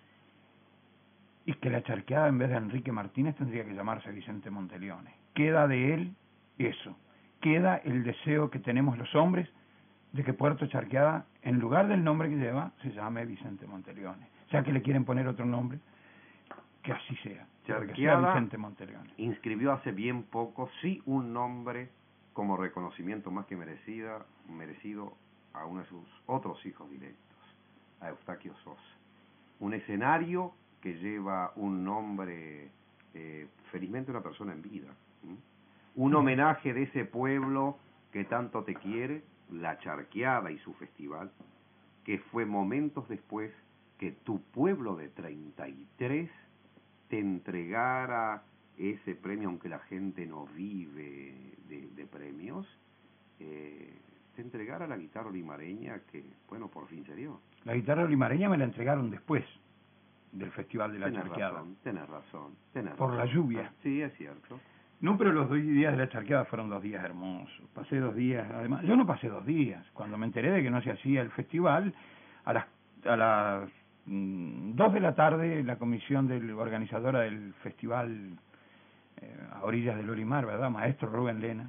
Y que la charqueada, en vez de Enrique Martínez, tendría que llamarse Vicente Monteleone. Queda de él eso, queda el deseo que tenemos los hombres de que Puerto Charqueada, en lugar del nombre que lleva, se llame Vicente Monteleone. Ya que le quieren poner otro nombre, que así sea. Charqueada Vicente Monteleone inscribió hace bien poco, sí, un nombre como reconocimiento más que merecida, merecido a uno de sus otros hijos directos, a Eustaquio Sosa. Un escenario que lleva un nombre, eh, felizmente una persona en vida. ¿Mm? Un homenaje de ese pueblo que tanto te quiere, la Charqueada y su festival, que fue momentos después que tu pueblo de treinta y tres te entregara ese premio, aunque la gente no vive de, de premios, eh, te entregara la guitarra olimareña que, bueno, por fin se dio. La guitarra olimareña me la entregaron después del Festival de la tenés Charqueada. Razón, tenés razón, tenés por razón. la lluvia. Sí, es cierto. No, pero los dos días de la Charqueada fueron dos días hermosos. Pasé dos días, además, yo no pasé dos días. Cuando me enteré de que no se hacía el festival, a las a las mmm, dos de la tarde, la comisión del organizadora del festival eh, a orillas del Olimar, ¿verdad? Maestro Rubén Lena,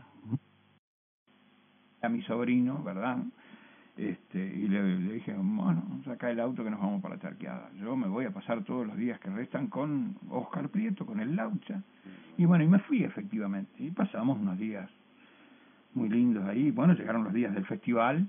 a mi sobrino, ¿verdad? Este, y le, le dije, bueno, saca el auto que nos vamos para la Charqueada. Yo me voy a pasar todos los días que restan con Oscar Prieto, con el Laucha. Y bueno, y me fui efectivamente. Y pasamos unos días muy lindos ahí. Bueno, llegaron los días del festival.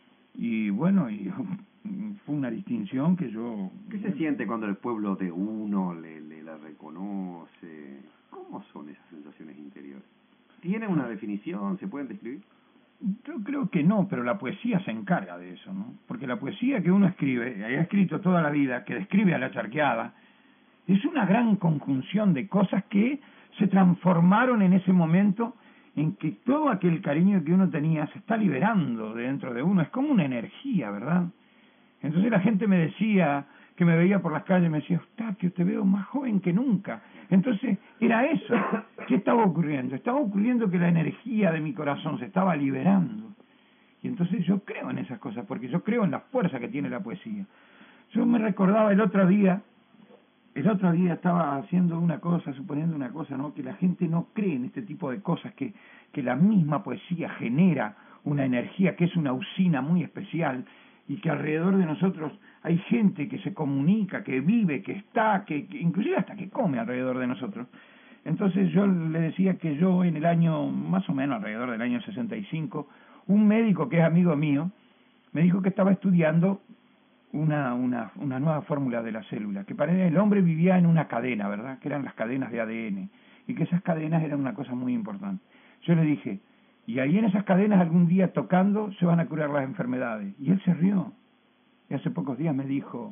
Y bueno, y fue una distinción que yo... ¿Qué se siente cuando el pueblo de uno le, le la reconoce? ¿Cómo son esas sensaciones interiores? ¿Tienen una definición? ¿Se pueden describir? Yo creo que no, pero la poesía se encarga de eso, ¿no? Porque la poesía que uno escribe, y ha escrito toda la vida, que describe a la Charqueada, es una gran conjunción de cosas que se transformaron en ese momento en que todo aquel cariño que uno tenía se está liberando dentro de uno. Es como una energía, ¿verdad? Entonces la gente me decía, que me veía por las calles, me decía, Eustaquio, te veo más joven que nunca. Entonces, era eso. ¿Qué estaba ocurriendo? Estaba ocurriendo que la energía de mi corazón se estaba liberando. Y entonces yo creo en esas cosas, porque yo creo en la fuerza que tiene la poesía. Yo me recordaba el otro día, el otro día estaba haciendo una cosa, suponiendo una cosa, ¿no? Que la gente no cree en este tipo de cosas, que, que la misma poesía genera una energía que es una usina muy especial, y que alrededor de nosotros hay gente que se comunica, que vive, que está, que, que inclusive hasta que come alrededor de nosotros. Entonces yo le decía que yo en el año, más o menos alrededor del año sesenta y cinco, un médico que es amigo mío, me dijo que estaba estudiando una, una, una nueva fórmula de la célula, que para él el hombre vivía en una cadena, ¿verdad? Que eran las cadenas de A D N, y que esas cadenas eran una cosa muy importante. Yo le dije, y ahí en esas cadenas algún día tocando se van a curar las enfermedades. Y él se rió. Y hace pocos días me dijo,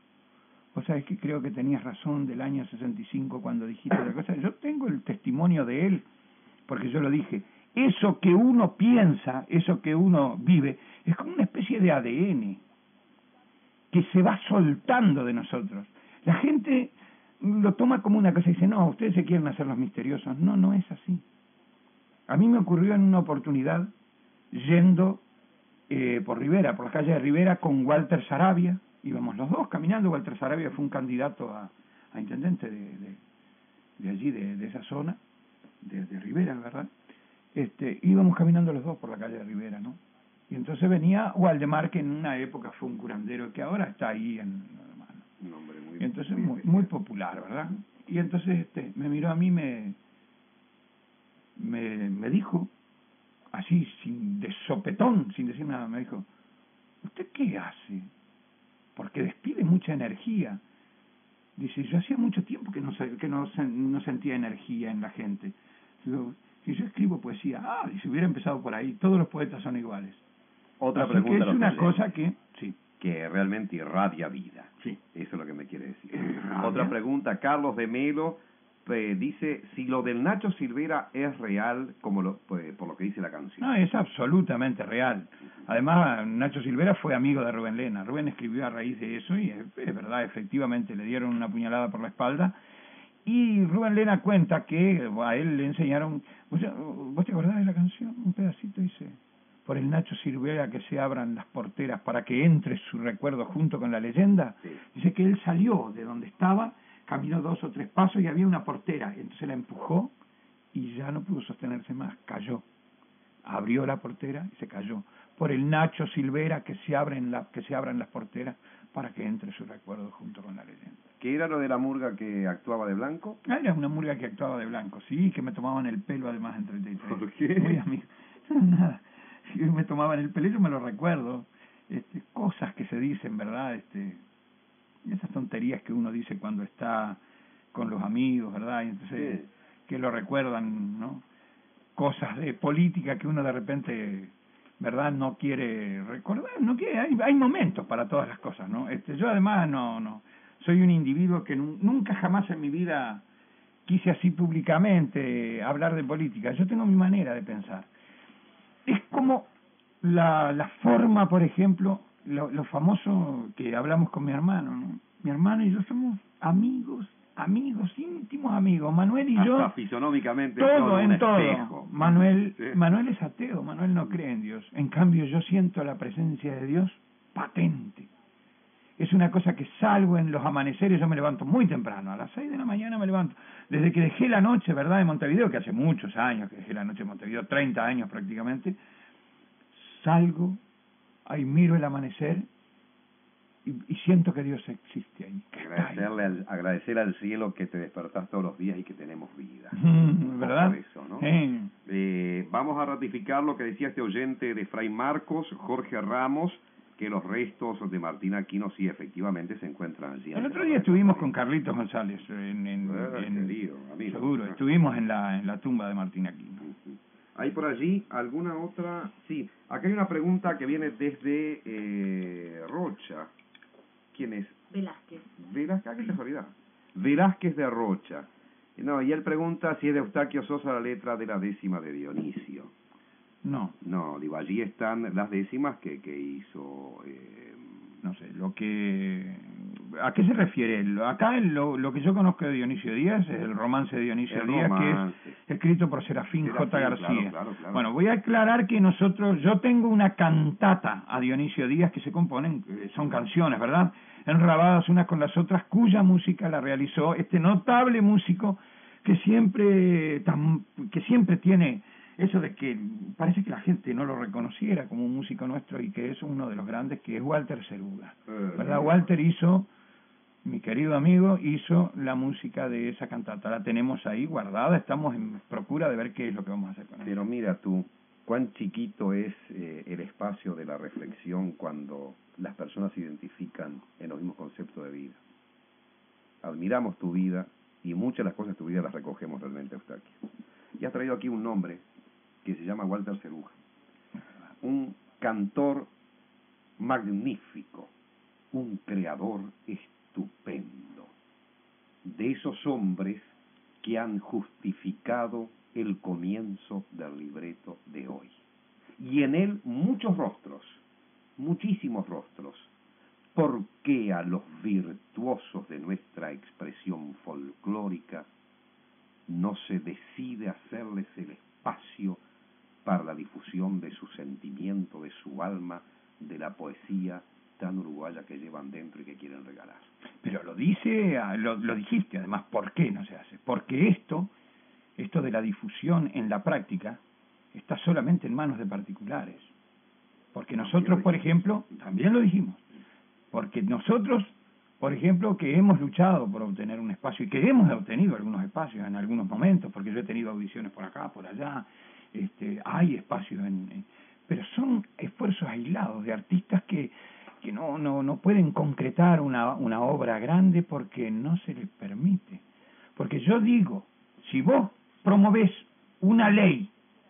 vos sabés que creo que tenías razón del año sesenta y cinco cuando dijiste la cosa. Yo tengo el testimonio de él, porque yo lo dije. Eso que uno piensa, eso que uno vive, es como una especie de A D N que se va soltando de nosotros. La gente lo toma como una cosa y dice, no, ustedes se quieren hacer los misteriosos. No, no es así. A mí me ocurrió en una oportunidad yendo eh, por Rivera, por la calle de Rivera con Walter Sarabia, íbamos los dos caminando. Walter Sarabia fue un candidato a, a intendente de, de, de allí, de, de esa zona, de, de Rivera, ¿verdad? Este, íbamos caminando los dos por la calle de Rivera, ¿no? Y entonces venía Waldemar, que en una época fue un curandero, que ahora está ahí en... Un hombre muy, y entonces muy, muy, muy popular, ¿verdad? Y entonces este, me miró a mí, me... Me, me dijo, así, sin de sopetón, sin decir nada, me dijo, ¿usted qué hace? Porque despide mucha energía. Dice, yo hacía mucho tiempo que no que no, no sentía energía en la gente. Digo, si yo escribo poesía, ah, y si hubiera empezado por ahí, todos los poetas son iguales. Otra así pregunta. Que es una cosa que, sí. Que realmente irradia vida. Sí. Eso es lo que me quiere decir. Irradia. Otra pregunta, Carlos de Melo eh, dice, si lo del Nacho Silvera es real, como lo, pues, por lo que dice la canción. No, es absolutamente real. Además, Nacho Silvera fue amigo de Rubén Lena. Rubén escribió a raíz de eso y es, es verdad, efectivamente, le dieron una puñalada por la espalda. Y Rubén Lena cuenta que a él le enseñaron... ¿Vos, ¿Vos te acordás de la canción? Un pedacito dice... Por el Nacho Silvera que se abran las porteras para que entre su recuerdo junto con la leyenda. Sí. Dice que él salió de donde estaba, caminó dos o tres pasos y había una portera. Entonces la empujó y ya no pudo sostenerse más, cayó. Abrió la portera y se cayó. Por el Nacho Silvera que se abren la, que se abran las porteras para que entre su recuerdo junto con la leyenda. ¿Qué era lo de la murga que actuaba de blanco? Ah, era una murga que actuaba de blanco, sí, que me tomaban el pelo además en treinta y tres. ¿Por qué? Muy amigo. No, nada. Me tomaban el pelo, yo me lo recuerdo. Este, cosas que se dicen, ¿verdad? Este, esas tonterías que uno dice cuando está con los amigos, ¿verdad? Y entonces, sí. Que lo recuerdan, ¿no? Cosas de política que uno de repente, ¿verdad? No quiere recordar, no quiere, hay, hay momentos para todas las cosas, ¿no? Este, yo además no, no, soy un individuo que nu- nunca jamás en mi vida quise así públicamente hablar de política. Yo tengo mi manera de pensar. Es como la, la forma, por ejemplo, lo, lo famoso que hablamos con mi hermano, ¿no? Mi hermano y yo somos amigos, amigos, íntimos amigos. Manuel y yo... Hasta fisonómicamente. Todo, en todo. Espejo. Manuel, Sí. Manuel es ateo, Manuel no cree en Dios. En cambio, yo siento la presencia de Dios patente. Es una cosa que salgo en los amaneceres, yo me levanto muy temprano, a las seis de la mañana me levanto. Desde que dejé la noche, ¿verdad?, de Montevideo, que hace muchos años que dejé la noche de Montevideo, treinta años prácticamente, salgo, ahí miro el amanecer y, y siento que Dios existe ahí. Agradecerle al, agradecer al cielo que te despertás todos los días y que tenemos vida. ¿Verdad? Por eso, ¿no? Sí. Eh, vamos a ratificar lo que decía este oyente de Fray Marcos, Jorge Ramos, que los restos de Martín Aquino sí efectivamente se encuentran allí. El otro día estuvimos con Carlitos González en, en, bueno, en querido, amigo. seguro, estuvimos en la en la tumba de Martín Aquino. ¿Hay por allí alguna otra? Sí, acá hay una pregunta que viene desde eh, Rocha. ¿Quién es? Velázquez. Velázquez, qué casualidad. Velázquez de Rocha. No, y él pregunta si es de Eustaquio Sosa la letra de la décima de Dionisio. No. No, digo, allí están las décimas que, que hizo... Eh, no sé, lo que... ¿A qué se refiere? Acá lo, lo que yo conozco de Dionisio Díaz es el romance de Dionisio el Díaz, romance. que es escrito por Serafín, Serafín J. García. Claro, claro, claro. Bueno, voy a aclarar que nosotros, yo tengo una cantata a Dionisio Díaz que se componen, son canciones, ¿verdad?, enrabadas unas con las otras, cuya música la realizó este notable músico que siempre, tan, que siempre tiene... eso de que parece que la gente no lo reconociera como un músico nuestro y que es uno de los grandes, que es Walter Seruga, ¿verdad? Walter hizo, mi querido amigo, hizo la música de esa cantata, la tenemos ahí guardada, estamos en procura de ver qué es lo que vamos a hacer con ella. Pero mira tú, cuán chiquito es eh, el espacio de la reflexión cuando las personas se identifican en los mismos conceptos de vida. Admiramos tu vida y muchas de las cosas de tu vida las recogemos realmente, Eustaquio. Y has traído aquí un nombre que se llama Walter Seruga, un cantor magnífico, un creador estupendo, de esos hombres que han justificado el comienzo del libreto de hoy. Y en él muchos rostros, muchísimos rostros. ¿Por qué a los virtuosos de nuestra expresión folclórica no se decide hacerles el espacio para la difusión de su sentimiento, de su alma, de la poesía tan uruguaya que llevan dentro y que quieren regalar? Pero lo dice, lo, lo dijiste además, ¿por qué no se hace? Porque esto, esto de la difusión en la práctica, está solamente en manos de particulares. Porque nosotros, por ejemplo, también lo dijimos, porque nosotros, por ejemplo, que hemos luchado por obtener un espacio y que hemos obtenido algunos espacios en algunos momentos, porque yo he tenido audiciones por acá, por allá, este, hay espacios, en, en, pero son esfuerzos aislados de artistas que, que no, no, no pueden concretar una, una obra grande porque no se les permite. Porque yo digo, si vos promovés una ley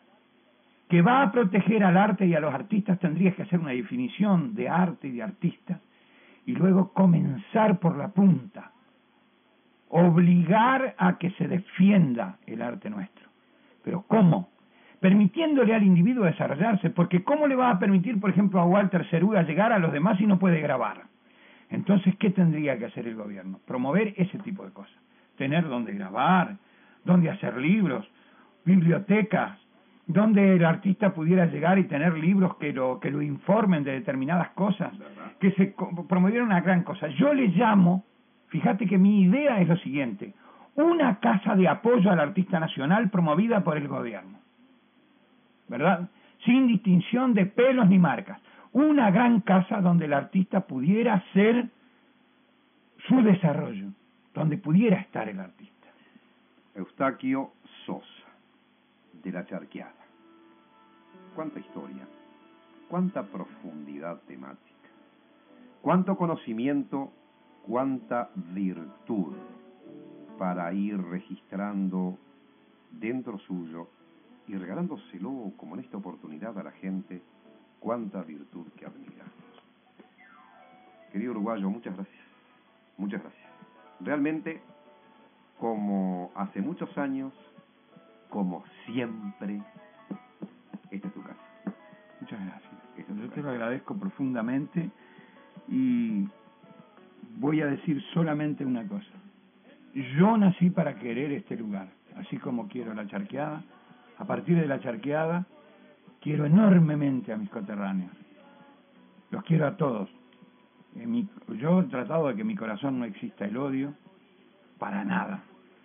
que va a proteger al arte y a los artistas, tendrías que hacer una definición de arte y de artista y luego comenzar por la punta obligar a que se defienda el arte nuestro. ¿Pero cómo? Permitiéndole al individuo desarrollarse, porque ¿cómo le va a permitir, por ejemplo, a Walter Ceruga llegar a los demás si no puede grabar? Entonces, ¿qué tendría que hacer el gobierno? Promover ese tipo de cosas. Tener donde grabar, donde hacer libros, bibliotecas, donde el artista pudiera llegar y tener libros que lo que lo informen de determinadas cosas, que se promoviera una gran cosa. Yo le llamo, fíjate que mi idea es lo siguiente, una casa de apoyo al artista nacional promovida por el gobierno, ¿verdad? Sin distinción de pelos ni marcas. Una gran casa donde el artista pudiera hacer su desarrollo, donde pudiera estar el artista. Eustaquio Sosa, de La Charqueada. Cuánta historia, cuánta profundidad temática, cuánto conocimiento, cuánta virtud para ir registrando dentro suyo y regalándoselo como en esta oportunidad a la gente, cuánta virtud que admirar. Querido uruguayo, muchas gracias, muchas gracias. Realmente, como hace muchos años, como siempre, esta es tu casa. Muchas gracias. Esta es Yo te lo agradezco profundamente y voy a decir solamente una cosa. Yo nací para querer este lugar, así como quiero La Charqueada. A partir de La Charqueada, quiero enormemente a mis coterráneos. Los quiero a todos. En mi, yo he tratado de que en mi corazón no exista el odio, para nada.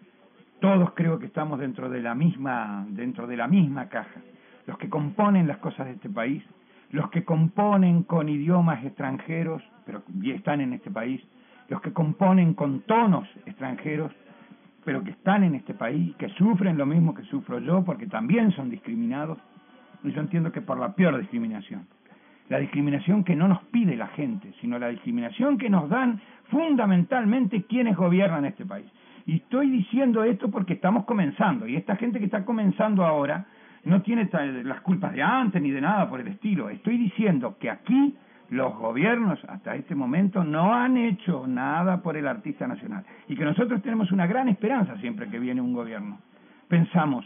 Todos creo que estamos dentro de la misma, dentro de la misma caja. Los que componen las cosas de este país, los que componen con idiomas extranjeros, pero están en este país, los que componen con tonos extranjeros, pero que están en este país, que sufren lo mismo que sufro yo, porque también son discriminados, y yo entiendo que por la peor discriminación. La discriminación que no nos pide la gente, sino la discriminación que nos dan fundamentalmente quienes gobiernan este país. Y estoy diciendo esto porque estamos comenzando, y esta gente que está comenzando ahora no tiene las culpas de antes ni de nada por el estilo. Estoy diciendo que aquí los gobiernos hasta este momento no han hecho nada por el artista nacional, y que nosotros tenemos una gran esperanza siempre que viene un gobierno. Pensamos,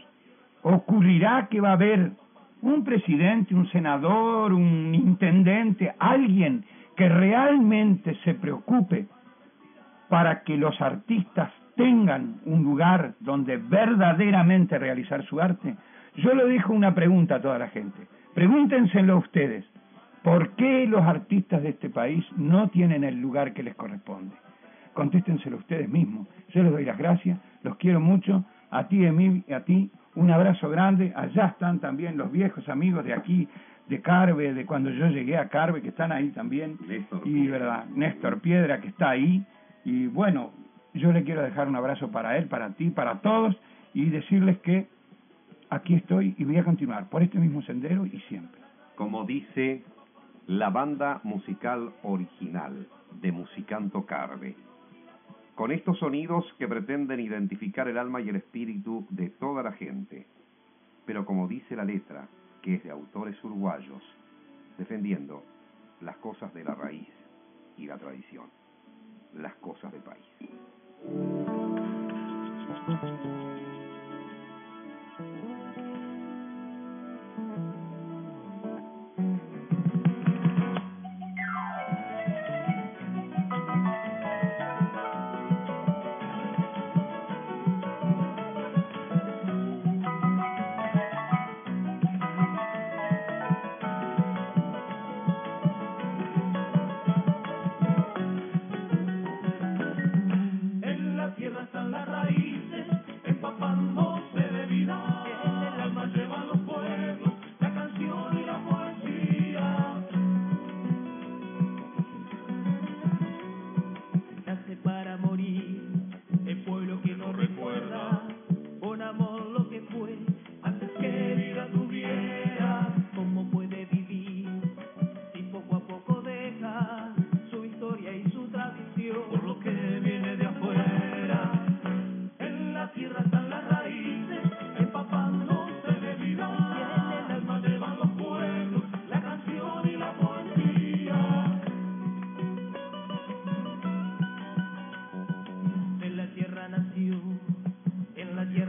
ocurrirá que va a haber un presidente, un senador, un intendente, alguien que realmente se preocupe para que los artistas tengan un lugar donde verdaderamente realizar su arte. Yo le dejo una pregunta a toda la gente. Pregúntenselo ustedes. ¿Por qué los artistas de este país no tienen el lugar que les corresponde? Contéstenselo ustedes mismos. Yo les doy las gracias, los quiero mucho. A ti, Emil, y a ti, un abrazo grande. Allá están también los viejos amigos de aquí, de Carve, de cuando yo llegué a Carve, que están ahí también. Néstor y Piedra. verdad, Néstor Piedra, que está ahí. Y bueno, yo le quiero dejar un abrazo para él, para ti, para todos, y decirles que aquí estoy y voy a continuar por este mismo sendero y siempre. Como dice la banda musical original de Musicanto Carve, con estos sonidos que pretenden identificar el alma y el espíritu de toda la gente, pero como dice la letra, que es de autores uruguayos, defendiendo las cosas de la raíz y la tradición, las cosas del país. En la tierra están las raíces, en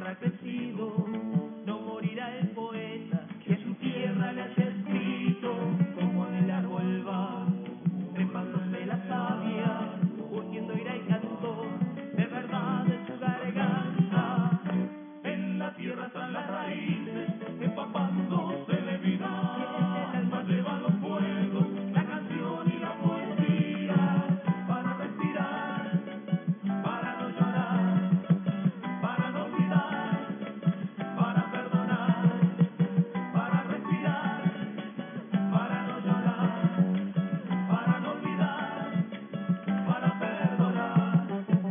tierra ha crecido, no morirá el poeta que a su tierra le haya escrito, como en el árbol va, trepándose la savia, urgiendo irá el canto, de verdad en su garganta. En la tierra están las raíces, empapándose de vida, el alma lleva los fuegos, la canción y la poesía, para respirar, para no llorar, para no olvidar, para perdonar, para respirar, para no llorar, para no olvidar, para perdonar.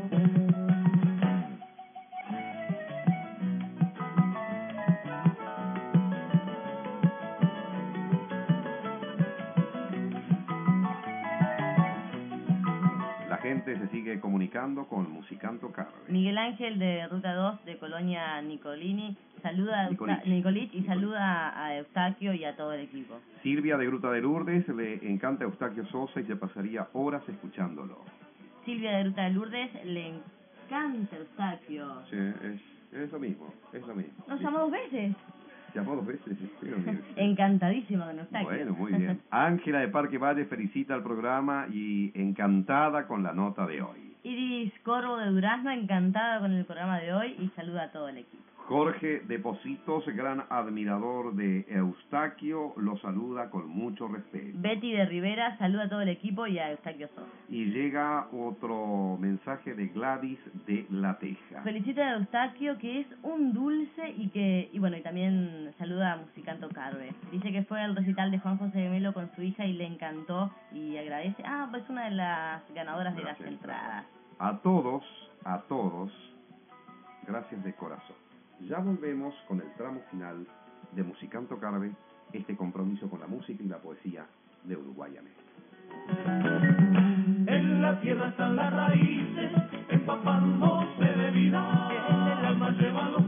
La gente se sigue comunicando con Musicanto Carve. Miguel Ángel de Ruta dos de Colonia Nicolini saluda a Eusta- Nicolich. Nicolich y Nicolich. saluda a Eustaquio y a todo el equipo. Silvia de Gruta de Lourdes le encanta Eustaquio Sosa y se pasaría horas escuchándolo. Silvia de Ruta de Lourdes le encanta Eustaquio. Sí, es, es lo mismo, es lo mismo. Nos llamó dos veces. Llamó dos veces. Sí, lo mismo. Encantadísima con Eustaquio. Bueno, muy bien. Ángela de Parque Valle felicita al programa y encantada con la nota de hoy. Iris Corvo de Durazno encantada con el programa de hoy y saluda a todo el equipo. Jorge de Positos, gran admirador de Eustaquio, lo saluda con mucho respeto. Betty de Rivera saluda a todo el equipo y a Eustaquio Sosa. Y llega otro mensaje de Gladys de La Teja. Felicita a Eustaquio, que es un dulce y que, y bueno, y también saluda a Musicanto Carve. Dice que fue al recital de Juan José de Melo con su hija y le encantó y agradece. Ah, pues una de las ganadoras de las Gracias. entradas. A todos, a todos, gracias de corazón. Ya volvemos con el tramo final de Musicanto Carve, este compromiso con la música y la poesía de Uruguay a México. En la tierra están las raíces, empapándose de vida, el alma lleva los